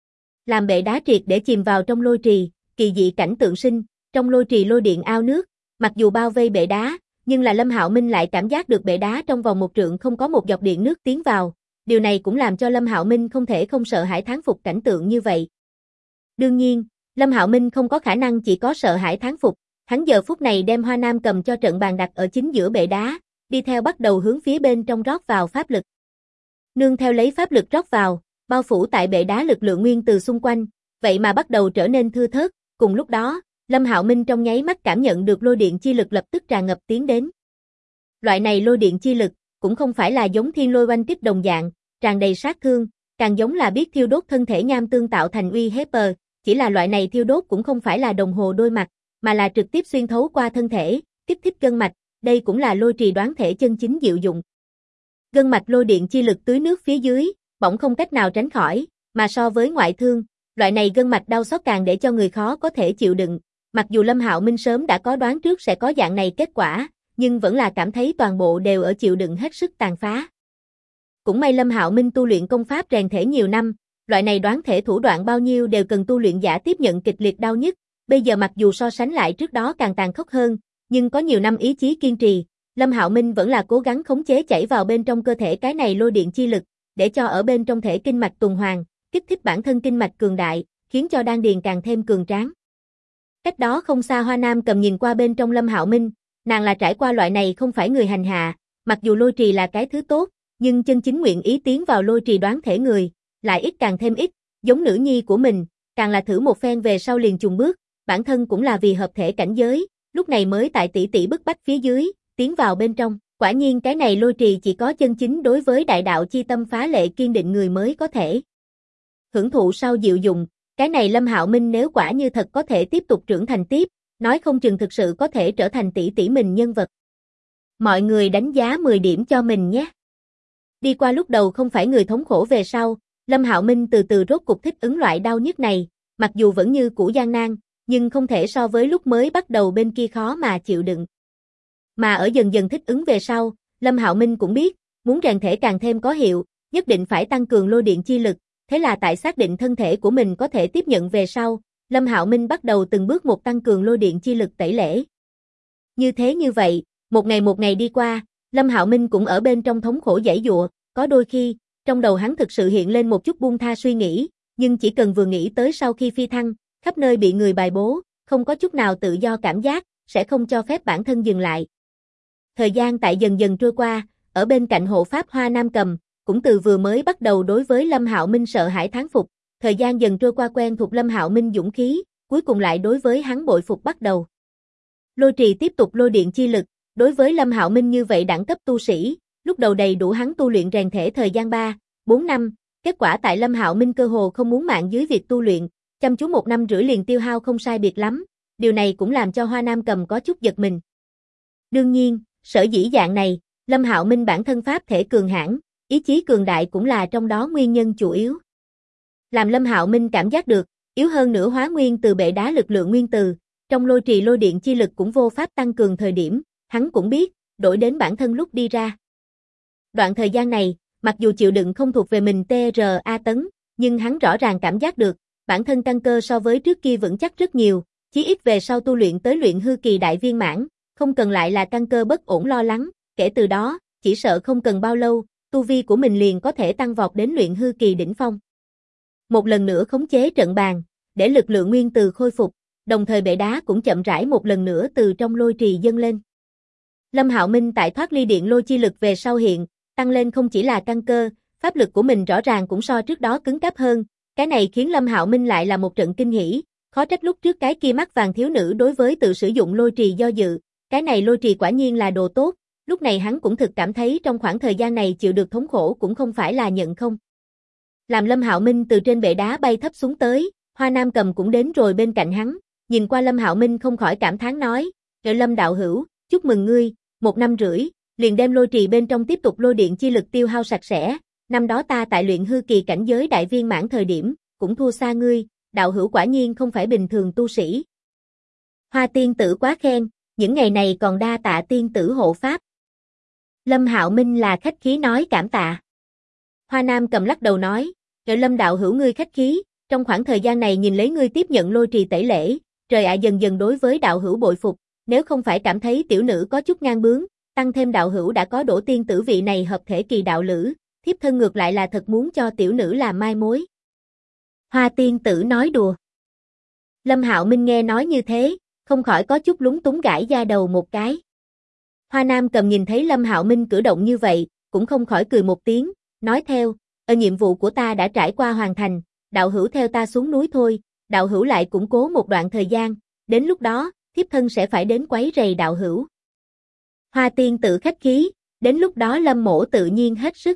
Làm bệ đá triệt để chìm vào trong lôi trì, kỳ dị cảnh tượng sinh, trong lôi trì lôi điện ao nước, mặc dù bao vây bệ đá, nhưng là Lâm Hạo Minh lại cảm giác được bệ đá trong vòng một trượng không có một giọt điện nước tiến vào, điều này cũng làm cho Lâm Hạo Minh không thể không sợ hãi thán phục cảnh tượng như vậy. Đương nhiên, Lâm Hạo Minh không có khả năng chỉ có sợ hãi thán phục, hắn giờ phút này đem Hoa Nam cầm cho trận bàn đặt ở chính giữa bệ đá, đi theo bắt đầu hướng phía bên trong rót vào pháp lực. Nương theo lấy pháp lực rót vào, bao phủ tại bệ đá lực lượng nguyên từ xung quanh, vậy mà bắt đầu trở nên thưa thớt, cùng lúc đó, Lâm Hạo Minh trong nháy mắt cảm nhận được lôi điện chi lực lập tức tràn ngập tiến đến. Loại này lôi điện chi lực, cũng không phải là giống thiên lôi oanh kích đồng dạng, tràn đầy sát thương, càng giống là biết thiêu đốt thân thể nham tương tạo thành uy hiếp, chỉ là loại này thiêu đốt cũng không phải là đồng hồ đôi mặt, mà là trực tiếp xuyên thấu qua thân thể, kích thích gân mạch, đây cũng là lôi trì đoán thể chân chính diệu dụng. Gân mạch lôi điện chi lực tưới nước phía dưới, bỗng không cách nào tránh khỏi, mà so với ngoại thương, loại này gân mạch đau xót càng để cho người khó có thể chịu đựng. Mặc dù Lâm Hạo Minh sớm đã có đoán trước sẽ có dạng này kết quả, nhưng vẫn là cảm thấy toàn bộ đều ở chịu đựng hết sức tàn phá. Cũng may Lâm Hạo Minh tu luyện công pháp rèn thể nhiều năm, loại này đoán thể thủ đoạn bao nhiêu đều cần tu luyện giả tiếp nhận kịch liệt đau nhức, bây giờ mặc dù so sánh lại trước đó càng tàn khốc hơn, nhưng có nhiều năm ý chí kiên trì, Lâm Hạo Minh vẫn là cố gắng khống chế chảy vào bên trong cơ thể cái này lôi điện chi lực, để cho ở bên trong thể kinh mạch tuần hoàn, kích thích bản thân kinh mạch cường đại, khiến cho đan điền càng thêm cường tráng. Cách đó không xa Hoa Nam cầm nhìn qua bên trong Lâm Hạo Minh, nàng là trải qua loại này không phải người hành hạ, mặc dù lôi trì là cái thứ tốt, nhưng chân chính nguyện ý tiến vào lôi trì đoán thể người, lại ít càng thêm ít, giống nữ nhi của mình, càng là thử một phen về sau liền chùng bước, bản thân cũng là vì hợp thể cảnh giới, lúc này mới tại tỷ tỷ bức bách phía dưới, tiến vào bên trong, quả nhiên cái này lôi trì chỉ có chân chính đối với đại đạo chi tâm phá lệ kiên định người mới có thể hưởng thụ sau diệu dụng. Cái này Lâm Hạo Minh nếu quả như thật có thể tiếp tục trưởng thành tiếp, nói không chừng thực sự có thể trở thành tỷ tỷ mình nhân vật. Mọi người đánh giá 10 điểm cho mình nhé. Đi qua lúc đầu không phải người thống khổ về sau, Lâm Hạo Minh từ từ rốt cục thích ứng loại đau nhức này, mặc dù vẫn như cũ gian nan, nhưng không thể so với lúc mới bắt đầu bên kia khó mà chịu đựng. Mà ở dần dần thích ứng về sau, Lâm Hạo Minh cũng biết, muốn rèn thể càng thêm có hiệu, nhất định phải tăng cường lôi điện chi lực. Thế là tại xác định thân thể của mình có thể tiếp nhận về sau, Lâm Hạo Minh bắt đầu từng bước một tăng cường lôi điện chi lực tẩy lễ. Như vậy, một ngày đi qua, Lâm Hạo Minh cũng ở bên trong thống khổ giãy giụa, có đôi khi, trong đầu hắn thực sự hiện lên một chút buông tha suy nghĩ, nhưng chỉ cần vừa nghĩ tới sau khi phi thăng, khắp nơi bị người bài bố, không có chút nào tự do cảm giác, sẽ không cho phép bản thân dừng lại. Thời gian tại dần dần trôi qua, ở bên cạnh hộ pháp Hoa Nam Cầm, cũng từ vừa mới bắt đầu đối với Lâm Hạo Minh sợ hãi thán phục, thời gian dần trôi qua quen thuộc Lâm Hạo Minh dũng khí, cuối cùng lại đối với hắn bội phục bắt đầu. Lôi trì tiếp tục lôi điện chi lực, đối với Lâm Hạo Minh như vậy đẳng cấp tu sĩ, lúc đầu đầy đủ hắn tu luyện rèn thể thời gian 3, 4 năm, kết quả tại Lâm Hạo Minh cơ hồ không muốn mạng dưới việc tu luyện, chăm chú 1 năm rưỡi liền tiêu hao không sai biệt lắm, điều này cũng làm cho Hoa Nam Cầm có chút giật mình. Đương nhiên, sở dĩ dạng này, Lâm Hạo Minh bản thân pháp thể cường hãn, ý chí cường đại cũng là trong đó nguyên nhân chủ yếu. Làm Lâm Hạo Minh cảm giác được, yếu hơn nữa hóa nguyên từ bệ đá lực lượng nguyên từ, trong lôi trì lôi điện chi lực cũng vô pháp tăng cường thời điểm, hắn cũng biết, đổi đến bản thân lúc đi ra. Đoạn thời gian này, mặc dù chịu đựng không thuộc về mình TRA tấn, nhưng hắn rõ ràng cảm giác được, bản thân căn cơ so với trước kia vững chắc rất nhiều, chí ít về sau tu luyện tới luyện hư kỳ đại viên mãn, không cần lại là căn cơ bất ổn lo lắng, kể từ đó, chỉ sợ không cần bao lâu, tu vi của mình liền có thể tăng vọt đến luyện hư kỳ đỉnh phong. Một lần nữa khống chế trận bàn, để lực lượng nguyên từ khôi phục, đồng thời bệ đá cũng chậm rãi một lần nữa từ trong lôi trì dâng lên. Lâm Hạo Minh tại thoát ly điện lôi chi lực về sau hiện, tăng lên không chỉ là căn cơ, pháp lực của mình rõ ràng cũng so trước đó cứng cáp hơn, cái này khiến Lâm Hạo Minh lại là một trận kinh hỉ, khó trách lúc trước cái kia mắt vàng thiếu nữ đối với tự sử dụng lôi trì do dự, cái này lôi trì quả nhiên là đồ tốt, lúc này hắn cũng thực cảm thấy trong khoảng thời gian này chịu được thống khổ cũng không phải là nhận không. Làm Lâm Hạo Minh từ trên bệ đá bay thấp xuống tới, Hoa Nam Cầm cũng đến rồi bên cạnh hắn, nhìn qua Lâm Hạo Minh không khỏi cảm thán nói, Lâm đạo hữu, chúc mừng ngươi, 1 năm rưỡi, liền đem lôi trì bên trong tiếp tục lôi điện chi lực tiêu hao sạch sẽ, năm đó ta tại luyện hư kỳ cảnh giới đại viên mãn thời điểm, cũng thua xa ngươi, đạo hữu quả nhiên không phải bình thường tu sĩ. Hoa tiên tử quá khen, những ngày này còn đa tạ tiên tử hộ pháp. Lâm Hạo Minh là khách khí nói cảm tạ. Hoa Nam Cầm lắc đầu nói, Lâm đạo hữu ngươi khách khí, trong khoảng thời gian này nhìn lấy ngươi tiếp nhận lôi trì tẩy lễ, trời ạ dần dần đối với đạo hữu bội phục, nếu không phải cảm thấy tiểu nữ có chút ngang bướng, tăng thêm đạo hữu đã có đổ tiên tử vị này hợp thể kỳ đạo lữ, thiếp thân ngược lại là thật muốn cho tiểu nữ làm mai mối. Hoa tiên tử nói đùa. Lâm Hạo Minh nghe nói như thế, không khỏi có chút lúng túng gãi da đầu một cái. Hoa Nam Cầm nhìn thấy Lâm Hạo Minh cử động như vậy, cũng không khỏi cười một tiếng, nói theo, nhiệm vụ của ta đã trải qua hoàn thành, đạo hữu theo ta xuống núi thôi, đạo hữu lại củng cố một đoạn thời gian, đến lúc đó, thiếp thân sẽ phải đến quấy rầy đạo hữu. Hoa tiên tử khách khí, đến lúc đó Lâm mỗ tự nhiên hết sức.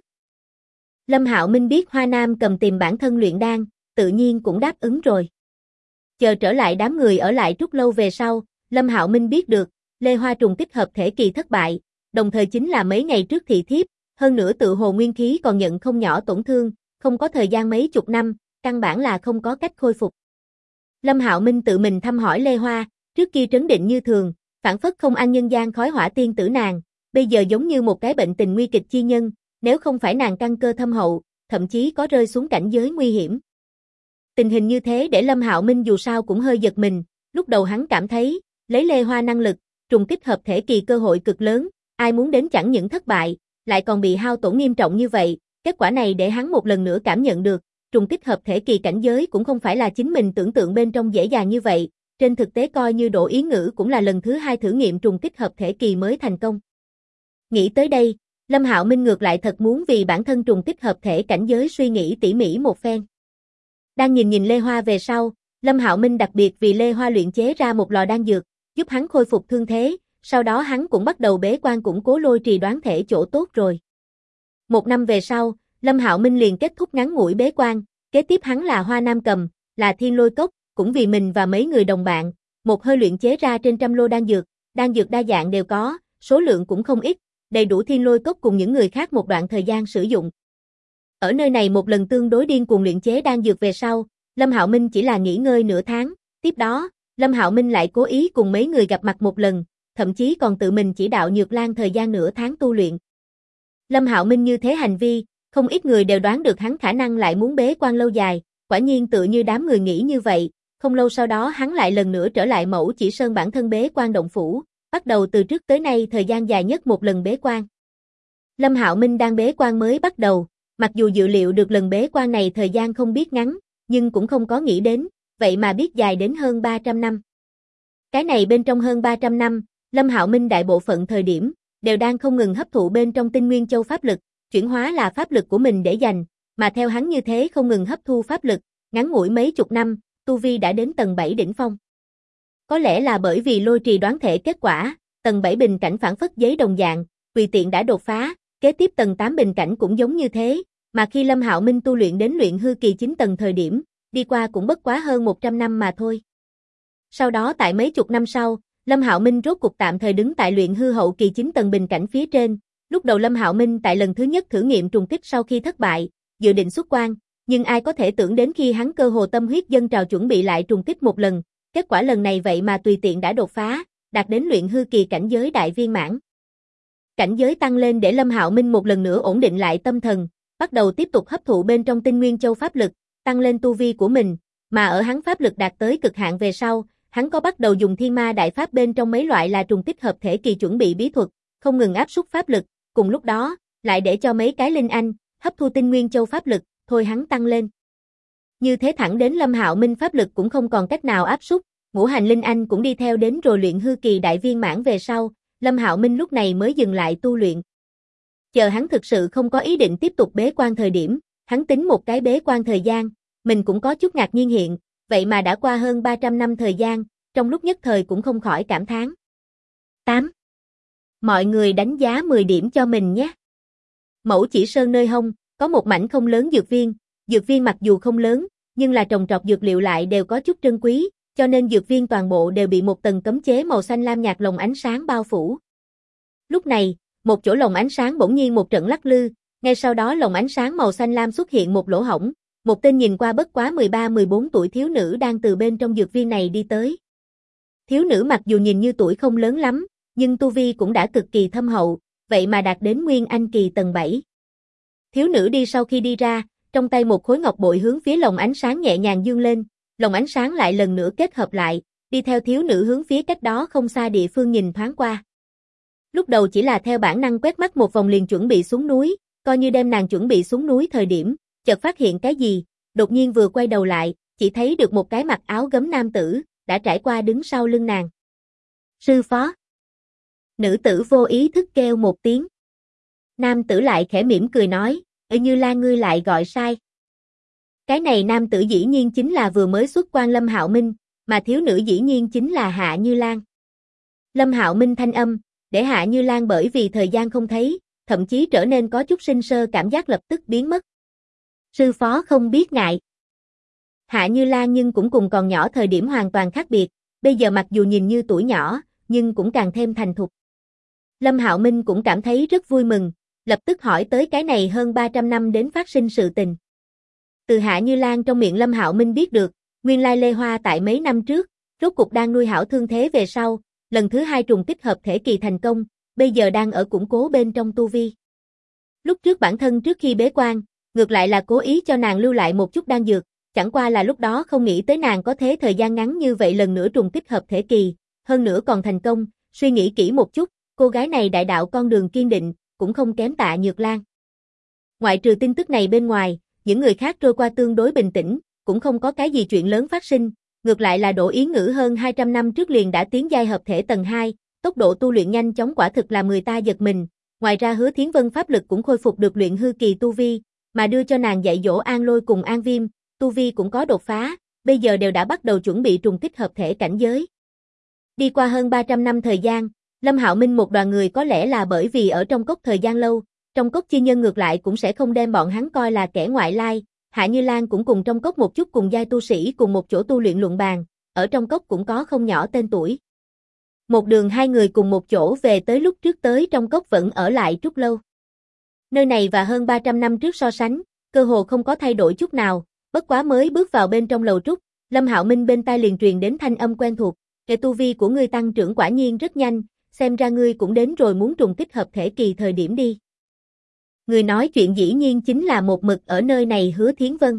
Lâm Hạo Minh biết Hoa Nam Cầm tìm bản thân luyện đan, tự nhiên cũng đáp ứng rồi. Chờ trở lại đám người ở lại Trúc Lâu về sau, Lâm Hạo Minh biết được, Lê Hoa trùng kích hợp thể kỳ thất bại, đồng thời chính là mấy ngày trước thị thiếp, hơn nữa tự hồ nguyên khí còn nhận không nhỏ tổn thương, không có thời gian mấy chục năm, căn bản là không có cách khôi phục. Lâm Hạo Minh tự mình thăm hỏi Lê Hoa, trước kia trấn định như thường, phản phất không ăn nhân gian khói hỏa tiên tử nàng, bây giờ giống như một cái bệnh tình nguy kịch chi nhân, nếu không phải nàng căn cơ thâm hậu, thậm chí có rơi xuống cảnh giới nguy hiểm. Tình hình như thế để Lâm Hạo Minh dù sao cũng hơi giật mình, lúc đầu hắn cảm thấy, lấy Lê Hoa năng lực, trùng kích hợp thể kỳ cơ hội cực lớn, ai muốn đến chẳng những thất bại, lại còn bị hao tổn nghiêm trọng như vậy, kết quả này để hắn một lần nữa cảm nhận được, trùng kích hợp thể kỳ cảnh giới cũng không phải là chính mình tưởng tượng bên trong dễ dàng như vậy, trên thực tế coi như Đỗ Ý Ngữ cũng là lần thứ 2 thử nghiệm trùng kích hợp thể kỳ mới thành công. Nghĩ tới đây, Lâm Hạo Minh ngược lại thật muốn vì bản thân trùng kích hợp thể cảnh giới suy nghĩ tỉ mỉ một phen. Đang nhìn Lê Hoa về sau, Lâm Hạo Minh đặc biệt vì Lê Hoa luyện chế ra một lò đan dược, giúp hắn khôi phục thương thế, sau đó hắn cũng bắt đầu bế quan củng cố lôi trì đoán thể chỗ tốt rồi. 1 năm về sau, Lâm Hạo Minh liền kết thúc ngắn ngủi bế quan, kế tiếp hắn là Hoa Nam Cầm, là Thiên Lôi Cốc, cũng vì mình và mấy người đồng bạn, một hơi luyện chế ra trên trăm lô đan dược đa dạng đều có, số lượng cũng không ít, đầy đủ Thiên Lôi Cốc cùng những người khác một đoạn thời gian sử dụng. Ở nơi này một lần tương đối điên cuồng luyện chế đan dược về sau, Lâm Hạo Minh chỉ là nghỉ ngơi nửa tháng, tiếp đó, Lâm Hạo Minh lại cố ý cùng mấy người gặp mặt một lần, thậm chí còn tự mình chỉ đạo Nhược Lan thời gian nửa tháng tu luyện. Lâm Hạo Minh như thế hành vi, không ít người đều đoán được hắn khả năng lại muốn bế quan lâu dài, quả nhiên tự như đám người nghĩ như vậy, không lâu sau đó hắn lại lần nữa trở lại Mẫu Chỉ Sơn bản thân bế quan động phủ, bắt đầu từ trước tới nay thời gian dài nhất một lần bế quan. Lâm Hạo Minh đang bế quan mới bắt đầu, mặc dù dự liệu được lần bế quan này thời gian không biết ngắn, nhưng cũng không có nghĩ đến, vậy mà biết dài đến hơn 300 năm. Cái này bên trong hơn 300 năm, Lâm Hạo Minh đại bộ phận thời điểm, đều đang không ngừng hấp thụ bên trong Tinh Nguyên Châu pháp lực, chuyển hóa là pháp lực của mình để dành, mà theo hắn như thế không ngừng hấp thu pháp lực, ngắn ngủi mấy chục năm, tu vi đã đến tầng 7 đỉnh phong. Có lẽ là bởi vì lôi trì đoán thể kết quả, tầng 7 bình cảnh phản phất giấy đồng dạng, tùy tiện đã đột phá, kế tiếp tầng 8 bình cảnh cũng giống như thế, mà khi Lâm Hạo Minh tu luyện đến luyện hư kỳ 9 tầng thời điểm, đi qua cũng bất quá hơn 100 năm mà thôi. Sau đó tại mấy chục năm sau, Lâm Hạo Minh rốt cục tạm thời đứng tại luyện hư hậu kỳ 9 tầng bình cảnh phía trên. Lúc đầu Lâm Hạo Minh tại lần thứ nhất thử nghiệm trùng kích sau khi thất bại, dự định xuất quan, nhưng ai có thể tưởng đến khi hắn cơ hồ tâm huyết dâng trào chuẩn bị lại trùng kích một lần, kết quả lần này vậy mà tùy tiện đã đột phá, đạt đến luyện hư kỳ cảnh giới đại viên mãn. Cảnh giới tăng lên để Lâm Hạo Minh một lần nữa ổn định lại tâm thần, bắt đầu tiếp tục hấp thụ bên trong Tinh Nguyên Châu pháp lực, tăng lên tu vi của mình, mà ở hắn pháp lực đạt tới cực hạn về sau, hắn có bắt đầu dùng Thiên Ma Đại Pháp bên trong mấy loại là trùng kích hợp thể kỳ chuẩn bị bí thuật, không ngừng áp suất pháp lực, cùng lúc đó, lại để cho mấy cái linh anh hấp thu Tinh Nguyên Châu pháp lực, thôi hắn tăng lên. Như thế thẳng đến Lâm Hạo Minh pháp lực cũng không còn cách nào áp suất, ngũ hành linh anh cũng đi theo đến rồi luyện hư kỳ đại viên mãn về sau, Lâm Hạo Minh lúc này mới dừng lại tu luyện. Chờ hắn thực sự không có ý định tiếp tục bế quan thời điểm, hắn tính một cái bế quan thời gian, mình cũng có chút ngạc nhiên hiện, vậy mà đã qua hơn 300 năm thời gian, trong lúc nhất thời cũng không khỏi cảm thán. 8. Mọi người đánh giá 10 điểm cho mình nhé. Mẫu chỉ sơn nơi hông, có một mảnh không lớn dược viên mặc dù không lớn, nhưng là trồng trọt dược liệu lại đều có chút trân quý, cho nên dược viên toàn bộ đều bị một tầng cấm chế màu xanh lam nhạt lồng ánh sáng bao phủ. Lúc này, một chỗ lồng ánh sáng bỗng nhiên một trận lắc lư, ngay sau đó lồng ánh sáng màu xanh lam xuất hiện một lỗ hổng, một tên nhìn qua bất quá 13-14 tuổi thiếu nữ đang từ bên trong dược viên này đi tới. Thiếu nữ mặc dù nhìn như tuổi không lớn lắm, nhưng tu vi cũng đã cực kỳ thâm hậu, vậy mà đạt đến Nguyên Anh kỳ tầng 7. Thiếu nữ đi sau khi đi ra, trong tay một khối ngọc bội hướng phía lồng ánh sáng nhẹ nhàng dương lên, lồng ánh sáng lại lần nữa kết hợp lại, đi theo thiếu nữ hướng phía cách đó không xa địa phương nhìn thoáng qua. Lúc đầu chỉ là theo bản năng quét mắt một vòng liền chuẩn bị xuống núi, coi như đem nàng chuẩn bị xuống núi thời điểm, chợt phát hiện cái gì, đột nhiên vừa quay đầu lại, chỉ thấy được một cái mặc áo gấm nam tử, đã trải qua đứng sau lưng nàng. Sư phó. Nữ tử vô ý thức kêu một tiếng. Nam tử lại khẽ mỉm cười nói, Như Lan ngươi lại gọi sai. Cái này nam tử dĩ nhiên chính là vừa mới xuất quan Lâm Hạo Minh, mà thiếu nữ dĩ nhiên chính là Hạ Như Lan. Lâm Hạo Minh thanh âm, để Hạ Như Lan bởi vì thời gian không thấy, thậm chí trở nên có chút sinh sơ cảm giác lập tức biến mất. Sư phó không biết ngại. Hạ Như Lan nhưng cũng cùng còn nhỏ thời điểm hoàn toàn khác biệt, bây giờ mặc dù nhìn như tuổi nhỏ, nhưng cũng càng thêm thành thục. Lâm Hạo Minh cũng cảm thấy rất vui mừng, lập tức hỏi tới cái này hơn 300 năm đến phát sinh sự tình. Từ Hạ Như Lan trong miệng Lâm Hạo Minh biết được, nguyên lai Lê Hoa tại mấy năm trước, rốt cục đang nuôi hảo thương thế về sau, lần thứ 2 trùng kích hợp thể kỳ thành công, bây giờ đang ở củng cố bên trong tu vi. Lúc trước bản thân trước khi bế quan, ngược lại là cố ý cho nàng lưu lại một chút đan dược, chẳng qua là lúc đó không nghĩ tới nàng có thế thời gian ngắn như vậy lần nữa trùng kích hợp thể kỳ, hơn nữa còn thành công, suy nghĩ kỹ một chút, cô gái này đại đạo con đường kiên định, cũng không kém Tạ Nhược Lan. Ngoại trừ tin tức này bên ngoài, những người khác trôi qua tương đối bình tĩnh, cũng không có cái gì chuyện lớn phát sinh, ngược lại là Đỗ Yến Ngữ hơn 200 năm trước liền đã tiến giai hợp thể tầng 2, tốc độ tu luyện nhanh chóng quả thực là người ta giật mình, ngoài ra Hứa Thiến Vân pháp lực cũng khôi phục được luyện hư kỳ tu vi, mà đưa cho nàng dạy dỗ An Lôi cùng An Viêm, tu vi cũng có đột phá, bây giờ đều đã bắt đầu chuẩn bị trùng kích hợp thể cảnh giới. Đi qua hơn 300 năm thời gian, Lâm Hạo Minh một đoàn người có lẽ là bởi vì ở trong cốc thời gian lâu, trong cốc chi nhân ngược lại cũng sẽ không đem bọn hắn coi là kẻ ngoại lai, Hạ Như Lan cũng cùng trong cốc một chút cùng giai tu sĩ cùng một chỗ tu luyện luận bàn, ở trong cốc cũng có không nhỏ tên tuổi. Một đường hai người cùng một chỗ về tới lúc trước tới trong cốc vẫn ở lại Trúc Lâu. Nơi này và hơn 300 năm trước so sánh, cơ hồ không có thay đổi chút nào, bất quá mới bước vào bên trong lầu trúc, Lâm Hạo Minh bên tai liền truyền đến thanh âm quen thuộc, "Cái tu vi của ngươi tăng trưởng quả nhiên rất nhanh, xem ra ngươi cũng đến rồi muốn trùng kích hợp thể kỳ thời điểm đi." Người nói chuyện dĩ nhiên chính là một mực ở nơi này Hứa Thiến Vân.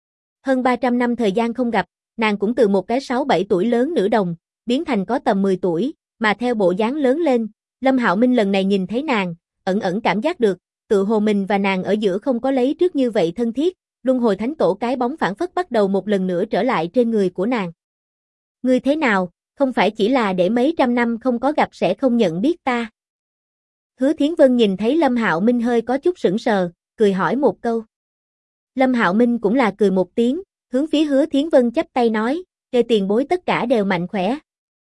Hơn 300 năm thời gian không gặp, nàng cũng từ một cái 6-7 tuổi lớn nữ đồng, biến thành có tầm 10 tuổi, mà theo bộ dáng lớn lên, Lâm Hạo Minh lần này nhìn thấy nàng, ẩn ẩn cảm giác được, tự hồ mình và nàng ở giữa không có lấy trước như vậy thân thiết, luân hồi thánh tổ cái bóng phản phất bắt đầu một lần nữa trở lại trên người của nàng. "Ngươi thế nào, không phải chỉ là để mấy trăm năm không có gặp sẽ không nhận biết ta?" Hứa Thiến Vân nhìn thấy Lâm Hạo Minh hơi có chút sững sờ, cười hỏi một câu. Lâm Hạo Minh cũng là cười một tiếng, hướng phía Hứa Thiến Vân chắp tay nói, "Kê tiền bối tất cả đều mạnh khỏe.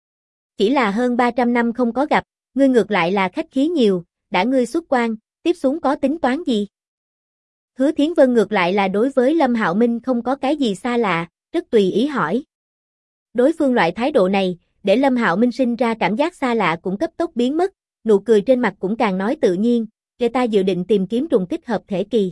Chỉ là hơn 300 năm không có gặp, ngươi ngược lại là khách khí nhiều, đã ngươi xuất quan, tiếp xuống có tính toán gì?" Hứa Thiến Vân ngược lại là đối với Lâm Hạo Minh không có cái gì xa lạ, rất tùy ý hỏi. Đối phương loại thái độ này, để Lâm Hạo Minh sinh ra cảm giác xa lạ cũng cấp tốc biến mất, nụ cười trên mặt cũng càng nói tự nhiên, "Kê ta dự định tìm kiếm trùng kích hợp thể kỳ."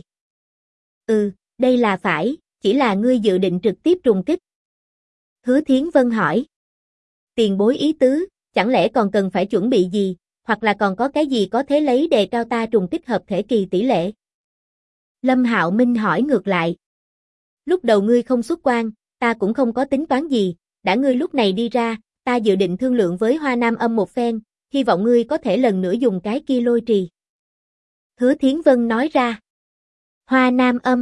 "Ừ, đây là phải, chỉ là ngươi dự định trực tiếp trùng kích?" Hứa Thiến Vân hỏi. "Tiền bối ý tứ, chẳng lẽ còn cần phải chuẩn bị gì, hoặc là còn có cái gì có thế lấy đề cao ta trùng kích hợp thể kỳ tỷ lệ?" Lâm Hạo Minh hỏi ngược lại. "Lúc đầu ngươi không xuất quan, ta cũng không có tính toán gì, đã ngươi lúc này đi ra, ta dự định thương lượng với Hoa Nam Âm một phen, hy vọng ngươi có thể lần nữa dùng cái kia lôi trì." Hứa Thiến Vân nói ra. Hoa Nam Âm.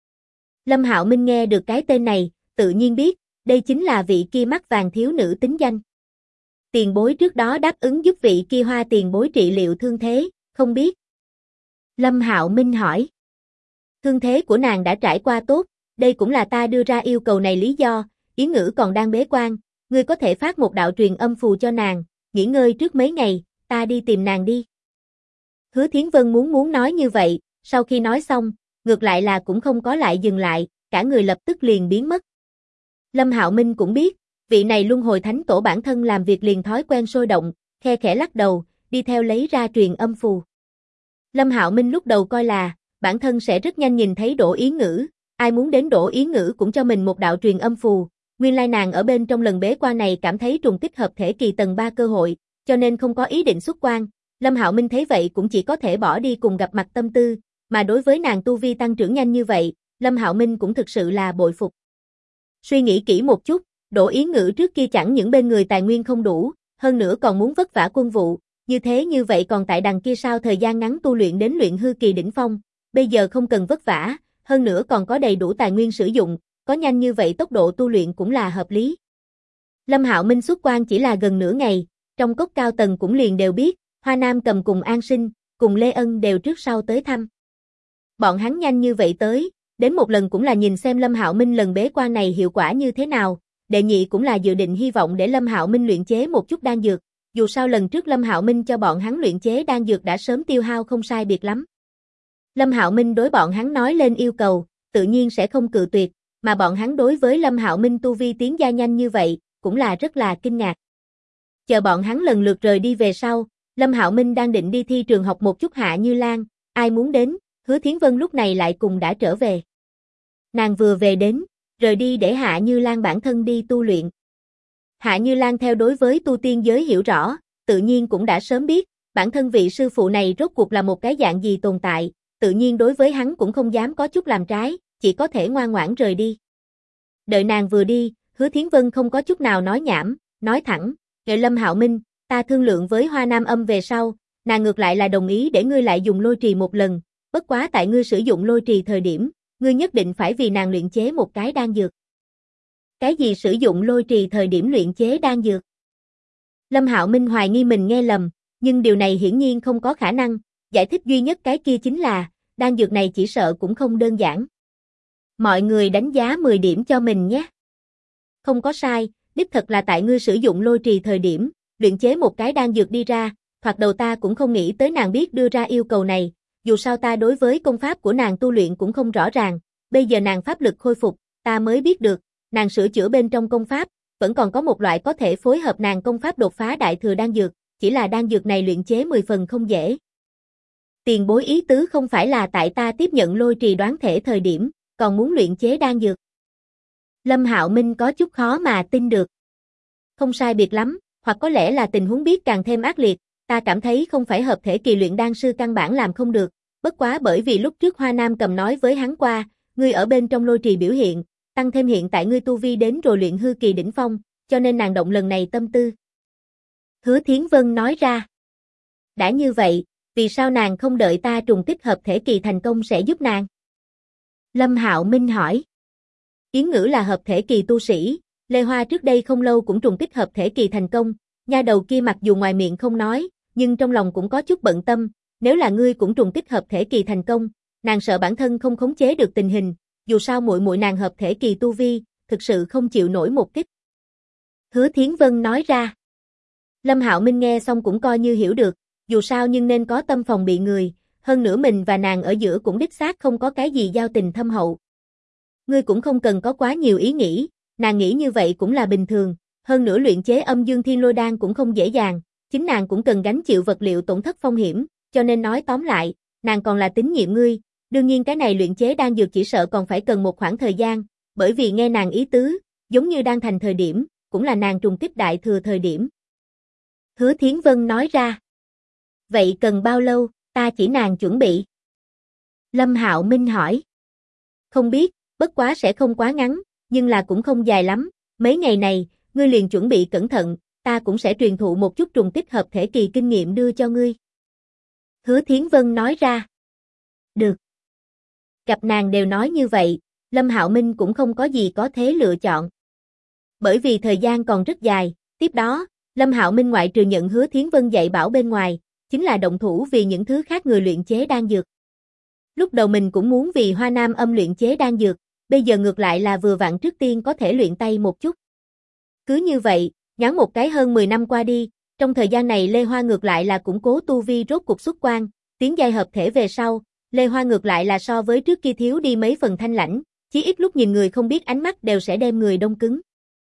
Lâm Hạo Minh nghe được cái tên này, tự nhiên biết, đây chính là vị kia mắt vàng thiếu nữ tính danh. Tiền bối trước đó đáp ứng giúp vị kia Hoa tiền bối trị liệu thương thế, không biết. Lâm Hạo Minh hỏi. Thương thế của nàng đã trải qua tốt, đây cũng là ta đưa ra yêu cầu này lý do, Yến Ngữ còn đang bế quan, ngươi có thể phát một đạo truyền âm phù cho nàng, nghỉ ngơi trước mấy ngày, ta đi tìm nàng đi. Hứa Thiến Vân muốn nói như vậy, sau khi nói xong, ngược lại là cũng không có lại dừng lại, cả người lập tức liền biến mất. Lâm Hạo Minh cũng biết, vị này luân hồi thánh tổ bản thân làm việc liền thói quen sôi động, khe khẽ lắc đầu, đi theo lấy ra truyền âm phù. Lâm Hạo Minh lúc đầu coi là, bản thân sẽ rất nhanh nhìn thấy Đỗ Yến Ngữ, ai muốn đến Đỗ Yến Ngữ cũng cho mình một đạo truyền âm phù, nguyên lai nàng ở bên trong lần bế quan này cảm thấy trùng kích hợp thể kỳ tầng 3 cơ hội, cho nên không có ý định xuất quan. Lâm Hạo Minh thấy vậy cũng chỉ có thể bỏ đi cùng gặp mặt tâm tư, mà đối với nàng tu vi tăng trưởng nhanh như vậy, Lâm Hạo Minh cũng thực sự là bội phục. Suy nghĩ kỹ một chút, Đỗ Yến Ngữ trước kia chẳng những bên người tài nguyên không đủ, hơn nữa còn muốn vất vả quân vụ, như vậy còn tại đằng kia sao thời gian ngắn tu luyện đến luyện hư kỳ đỉnh phong, bây giờ không cần vất vả, hơn nữa còn có đầy đủ tài nguyên sử dụng, có nhanh như vậy tốc độ tu luyện cũng là hợp lý. Lâm Hạo Minh xuất quan chỉ là gần nửa ngày, trong cốc cao tầng cũng liền đều biết, Hoa Nam Cầm cùng An Sinh, cùng Lê Ân đều trước sau tới thăm. Bọn hắn nhanh như vậy tới, đến một lần cũng là nhìn xem Lâm Hạo Minh lần bế quan này hiệu quả như thế nào, đệ nhị cũng là dự định hy vọng để Lâm Hạo Minh luyện chế một chút đan dược, dù sao lần trước Lâm Hạo Minh cho bọn hắn luyện chế đan dược đã sớm tiêu hao không sai biệt lắm. Lâm Hạo Minh đối bọn hắn nói lên yêu cầu, tự nhiên sẽ không cự tuyệt, mà bọn hắn đối với Lâm Hạo Minh tu vi tiến gia nhanh như vậy, cũng là rất là kinh ngạc. Chờ bọn hắn lần lượt rời đi về sau, Lâm Hạo Minh đang định đi thi trường học một chút Hạ Như Lan, ai muốn đến, Hứa Thiến Vân lúc này lại cùng đã trở về. Nàng vừa về đến, rời đi để Hạ Như Lan bản thân đi tu luyện. Hạ Như Lan theo đối với tu tiên giới hiểu rõ, tự nhiên cũng đã sớm biết, bản thân vị sư phụ này rốt cuộc là một cái dạng gì tồn tại, tự nhiên đối với hắn cũng không dám có chút làm trái, chỉ có thể ngoan ngoãn rời đi. Đợi nàng vừa đi, Hứa Thiến Vân không có chút nào nói nhảm, nói thẳng, "Nghệ Lâm Hạo Minh, ta thương lượng với Hoa Nam Âm về sau, nàng ngược lại là đồng ý để ngươi lại dùng lôi trì một lần, bất quá tại ngươi sử dụng lôi trì thời điểm, ngươi nhất định phải vì nàng luyện chế một cái đan dược." Cái gì sử dụng lôi trì thời điểm luyện chế đan dược? Lâm Hạo Minh hoài nghi mình nghe lầm, nhưng điều này hiển nhiên không có khả năng, giải thích duy nhất cái kia chính là, đan dược này chỉ sợ cũng không đơn giản. Mọi người đánh giá 10 điểm cho mình nhé. Không có sai, đích thật là tại ngươi sử dụng lôi trì thời điểm, luyện chế một cái đan dược đi ra, thoạt đầu ta cũng không nghĩ tới nàng biết đưa ra yêu cầu này, dù sao ta đối với công pháp của nàng tu luyện cũng không rõ ràng, bây giờ nàng pháp lực khôi phục, ta mới biết được, nàng sửa chữa bên trong công pháp, vẫn còn có một loại có thể phối hợp nàng công pháp đột phá đại thừa đan dược, chỉ là đan dược này luyện chế 10 phần không dễ. Tiền bối ý tứ không phải là tại ta tiếp nhận lôi trì đoán thể thời điểm, còn muốn luyện chế đan dược. Lâm Hạo Minh có chút khó mà tin được. Không sai biệt lắm, hoặc có lẽ là tình huống biết càng thêm ác liệt, ta cảm thấy không phải hợp thể kỳ luyện đan sư căn bản làm không được, bất quá bởi vì lúc trước Hoa Nam Cầm nói với hắn qua, ngươi ở bên trong lôi trì biểu hiện, tăng thêm hiện tại ngươi tu vi đến rồi luyện hư kỳ đỉnh phong, cho nên nàng động lần này tâm tư. Hứa Thiến Vân nói ra. Đã như vậy, vì sao nàng không đợi ta trùng kích hợp thể kỳ thành công sẽ giúp nàng? Lâm Hạo Minh hỏi. Yến Ngữ là hợp thể kỳ tu sĩ, Lê Hoa trước đây không lâu cũng trùng kích hợp thể kỳ thành công, nha đầu kia mặc dù ngoài miệng không nói, nhưng trong lòng cũng có chút bận tâm, nếu là ngươi cũng trùng kích hợp thể kỳ thành công, nàng sợ bản thân không khống chế được tình hình, dù sao muội muội nàng hợp thể kỳ tu vi, thực sự không chịu nổi một kích. Hứa Thiến Vân nói ra. Lâm Hạo Minh nghe xong cũng coi như hiểu được, dù sao nhưng nên có tâm phòng bị người, hơn nữa mình và nàng ở giữa cũng đích xác không có cái gì giao tình thâm hậu. Ngươi cũng không cần có quá nhiều ý nghĩ, nàng nghĩ như vậy cũng là bình thường, hơn nữa luyện chế âm dương thiên lôi đan cũng không dễ dàng, chính nàng cũng cần gánh chịu vật liệu tổn thất phong hiểm, cho nên nói tóm lại, nàng còn là tín nhiệm ngươi, đương nhiên cái này luyện chế đan dược chỉ sợ còn phải cần một khoảng thời gian, bởi vì nghe nàng ý tứ, giống như đang thành thời điểm, cũng là nàng trùng kích đại thừa thời điểm. Hứa Thiến Vân nói ra. Vậy cần bao lâu, ta chỉ nàng chuẩn bị? Lâm Hạo Minh hỏi. Không biết, bất quá sẽ không quá ngắn, nhưng là cũng không dài lắm, mấy ngày này, ngươi liền chuẩn bị cẩn thận, ta cũng sẽ truyền thụ một chút trùng kích hợp thể kỳ kinh nghiệm đưa cho ngươi. Hứa Thiến Vân nói ra. Được. Gặp nàng đều nói như vậy, Lâm Hạo Minh cũng không có gì có thế lựa chọn. Bởi vì thời gian còn rất dài, tiếp đó, Lâm Hạo Minh ngoại trừ nhận Hứa Thiến Vân dạy bảo bên ngoài, chính là động thủ vì những thứ khác người luyện chế đan dược. Lúc đầu mình cũng muốn vì Hoa Nam Âm luyện chế đan dược, bây giờ ngược lại là vừa vặn trước tiên có thể luyện tay một chút. Cứ như vậy, ngắn một cái hơn 10 năm qua đi, Trong thời gian này Lê Hoa ngược lại là củng cố tu vi rốt cục xuất quan, tiến giai hợp thể về sau, Lê Hoa ngược lại là so với trước kia thiếu đi mấy phần thanh lãnh, chí ít lúc nhìn người không biết ánh mắt đều sẽ đem người đông cứng.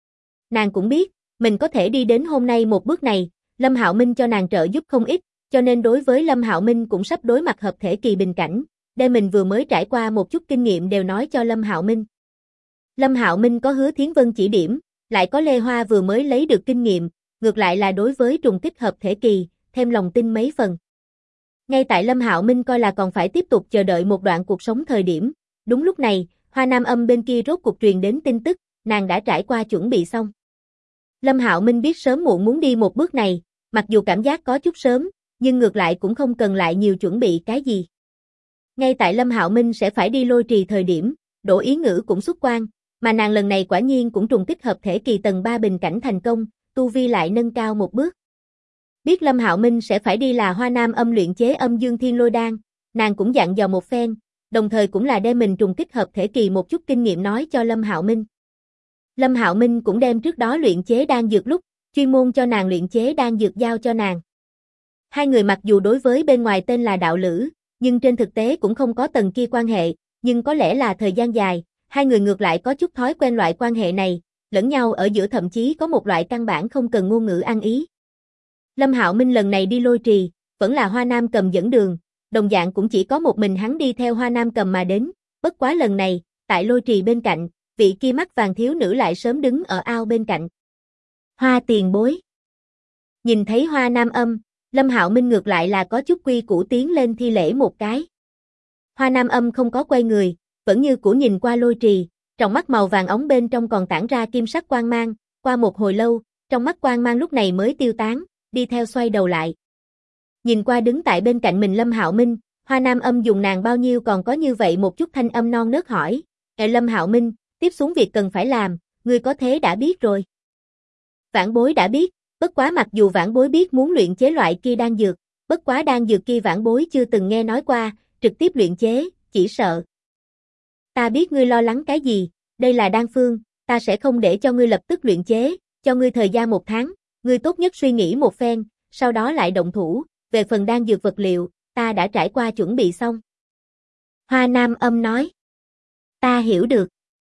Nàng cũng biết, mình có thể đi đến hôm nay một bước này, Lâm Hạo Minh cho nàng trợ giúp không ít, cho nên đối với Lâm Hạo Minh cũng sắp đối mặt hợp thể kỳ bình cảnh, đem mình vừa mới trải qua một chút kinh nghiệm đều nói cho Lâm Hạo Minh. Lâm Hạo Minh có Hứa Thiến Vân chỉ điểm, lại có Lê Hoa vừa mới lấy được kinh nghiệm, ngược lại là đối với trùng kích hợp thể kỳ, thêm lòng tin mấy phần. Ngay tại Lâm Hạo Minh coi là còn phải tiếp tục chờ đợi một đoạn cuộc sống thời điểm, đúng lúc này, Hoa Nam Âm bên kia rốt cuộc truyền đến tin tức, nàng đã trải qua chuẩn bị xong. Lâm Hạo Minh biết sớm muộn muốn đi một bước này, mặc dù cảm giác có chút sớm, nhưng ngược lại cũng không cần lại nhiều chuẩn bị cái gì. Ngay tại Lâm Hạo Minh sẽ phải đi Lôi Trì thời điểm, Đỗ Ý Ngữ cũng xuất quan, mà nàng lần này quả nhiên cũng trùng kích hợp thể kỳ tầng 3 bình cảnh thành công, tu vi lại nâng cao một bước. Biết Lâm Hạo Minh sẽ phải đi là Hoa Nam Âm luyện chế Âm Dương Thiên Lôi Đan, nàng cũng dặn dò một phen, đồng thời cũng là đem mình trùng kích hợp thể kỳ một chút kinh nghiệm nói cho Lâm Hạo Minh. Lâm Hạo Minh cũng đem trước đó luyện chế đan dược lúc, chuyên môn cho nàng luyện chế đan dược giao cho nàng. Hai người mặc dù đối với bên ngoài tên là đạo lữ, nhưng trên thực tế cũng không có tầng kia quan hệ, nhưng có lẽ là thời gian dài, hai người ngược lại có chút thói quen loại quan hệ này, lẫn nhau ở giữa thậm chí có một loại căn bản không cần ngôn ngữ ăn ý. Lâm Hạo Minh lần này đi Lôi Trì, vẫn là Hoa Nam Cầm dẫn đường, đồng dạng cũng chỉ có một mình hắn đi theo Hoa Nam Cầm mà đến, bất quá lần này, tại Lôi Trì bên cạnh, vị kia mắt vàng thiếu nữ lại sớm đứng ở ao bên cạnh. Hoa tiền bối. Nhìn thấy Hoa Nam Âm, Lâm Hạo Minh ngược lại là có chút quy củ tiến lên thi lễ một cái. Hoa Nam Âm không có quay người, vẫn như cũ nhìn qua Lôi Trì, trong mắt màu vàng óng bên trong còn tản ra kim sắc quang mang, qua một hồi lâu, trong mắt quang mang lúc này mới tiêu tán, đi theo xoay đầu lại. Nhìn qua đứng tại bên cạnh mình Lâm Hạo Minh, Hoa Nam Âm dùng nàng bao nhiêu còn có như vậy một chút thanh âm non nớt hỏi, Lâm Hạo Minh, tiếp xuống việc cần phải làm, ngươi có thế đã biết rồi. Vãn bối đã biết, bất quá mặc dù vãn bối biết muốn luyện chế loại kia đan dược, bất quá đan dược kia vãn bối chưa từng nghe nói qua, trực tiếp luyện chế, chỉ sợ. Ta biết ngươi lo lắng cái gì, đây là đan phương, ta sẽ không để cho ngươi lập tức luyện chế, cho ngươi thời gian 1 tháng, ngươi tốt nhất suy nghĩ một phen, sau đó lại động thủ, về phần đan dược vật liệu, ta đã trải qua chuẩn bị xong. Hoa Nam Âm nói. Ta hiểu được.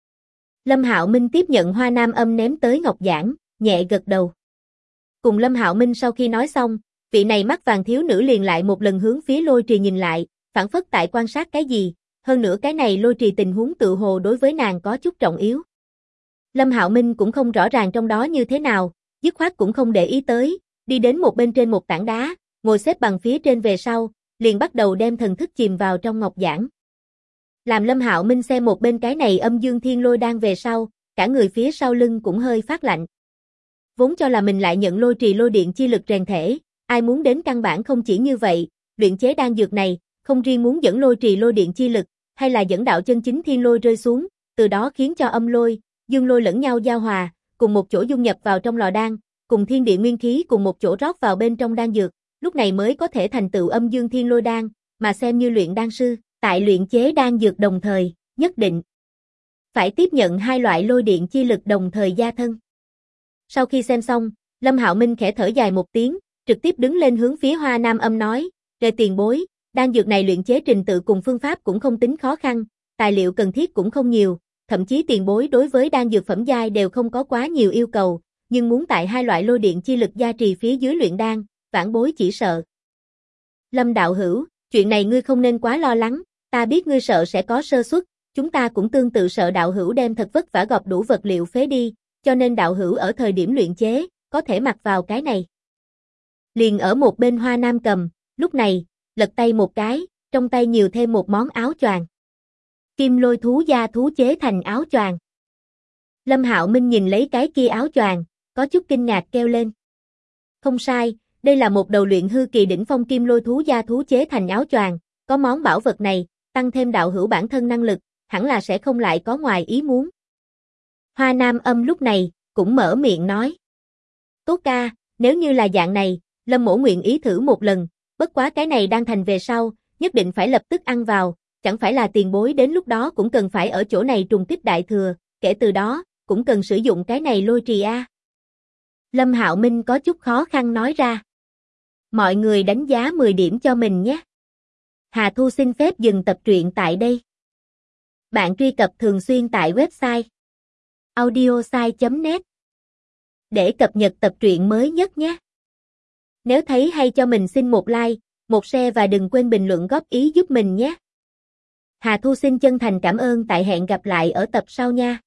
Lâm Hạo Minh tiếp nhận Hoa Nam Âm ném tới ngọc giản, nhẹ gật đầu. Cùng Lâm Hạo Minh sau khi nói xong, vị này mắt vàng thiếu nữ liền lại một lần hướng phía Lôi Trì nhìn lại, phảng phất tại quan sát cái gì, hơn nữa cái này Lôi Trì tình huống tự hồ đối với nàng có chút trọng yếu. Lâm Hạo Minh cũng không rõ ràng trong đó như thế nào, dứt khoát cũng không để ý tới, đi đến một bên trên một tảng đá, ngồi xếp bằng phía trên về sau, liền bắt đầu đem thần thức chìm vào trong ngọc giản. Làm Lâm Hạo Minh xem một bên cái này Âm Dương Thiên Lôi Đan về sau, cả người phía sau lưng cũng hơi phát lạnh. Vốn cho là mình lại nhận Lôi Trì lôi điện chi lực rèn thể, ai muốn đến căn bản không chỉ như vậy, luyện chế đan dược này, không riêng muốn dẫn Lôi Trì lôi điện chi lực, hay là dẫn đạo chân chính thiên lôi rơi xuống, từ đó khiến cho âm lôi, dương lôi lẫn nhau giao hòa, cùng một chỗ dung nhập vào trong lò đan, cùng thiên địa nguyên khí cùng một chỗ rót vào bên trong đan dược, lúc này mới có thể thành tựu Âm Dương Thiên Lôi Đan, mà xem như luyện đan sư, tại luyện chế đan dược đồng thời, nhất định phải tiếp nhận hai loại lôi điện chi lực đồng thời gia thân. Sau khi xem xong, Lâm Hạo Minh khẽ thở dài một tiếng, trực tiếp đứng lên hướng phía Hoa Nam Âm nói, "Lê tiền bối, đan dược này luyện chế trình tự cùng phương pháp cũng không tính khó khăn, tài liệu cần thiết cũng không nhiều, thậm chí tiền bối đối với đan dược phẩm giai đều không có quá nhiều yêu cầu, nhưng muốn tại hai loại lôi điện chi lực gia trì phía dưới luyện đan, vãn bối chỉ sợ." Lâm đạo hữu, chuyện này ngươi không nên quá lo lắng, ta biết ngươi sợ sẽ có sơ suất, chúng ta cũng tương tự sợ đạo hữu đem thật vất vả gọp đủ vật liệu phế đi, cho nên đạo hữu ở thời điểm luyện chế, có thể mặc vào cái này. Liền ở một bên Hoa Nam Cầm, lúc này, lật tay một cái, trong tay nhiều thêm một món áo choàng. Kim lôi thú da thú chế thành áo choàng. Lâm Hạo Minh nhìn lấy cái kia áo choàng, có chút kinh ngạc kêu lên. Không sai, đây là một đầu luyện hư kỳ đỉnh phong kim lôi thú da thú chế thành áo choàng, có món bảo vật này, tăng thêm đạo hữu bản thân năng lực, hẳn là sẽ không lại có ngoài ý muốn. Hoa Nam Âm lúc này, cũng mở miệng nói. Tốt ca, nếu như là dạng này, Lâm mỗ nguyện ý thử một lần, bất quá cái này đang thành về sau, nhất định phải lập tức ăn vào, chẳng phải là tiền bối đến lúc đó cũng cần phải ở chỗ này trùng kích đại thừa, kể từ đó, cũng cần sử dụng cái này Lôi Trì a. Lâm Hạo Minh có chút khó khăn nói ra. Mọi người đánh giá 10 điểm cho mình nhé. Hà Thu xin phép dừng tập truyện tại đây. Bạn truy cập thường xuyên tại website audiosai.net để cập nhật tập truyện mới nhất nhé. Nếu thấy hay cho mình xin một like, một share và đừng quên bình luận góp ý giúp mình nhé. Hà Thu xin chân thành cảm ơn, tại hẹn gặp lại ở tập sau nha.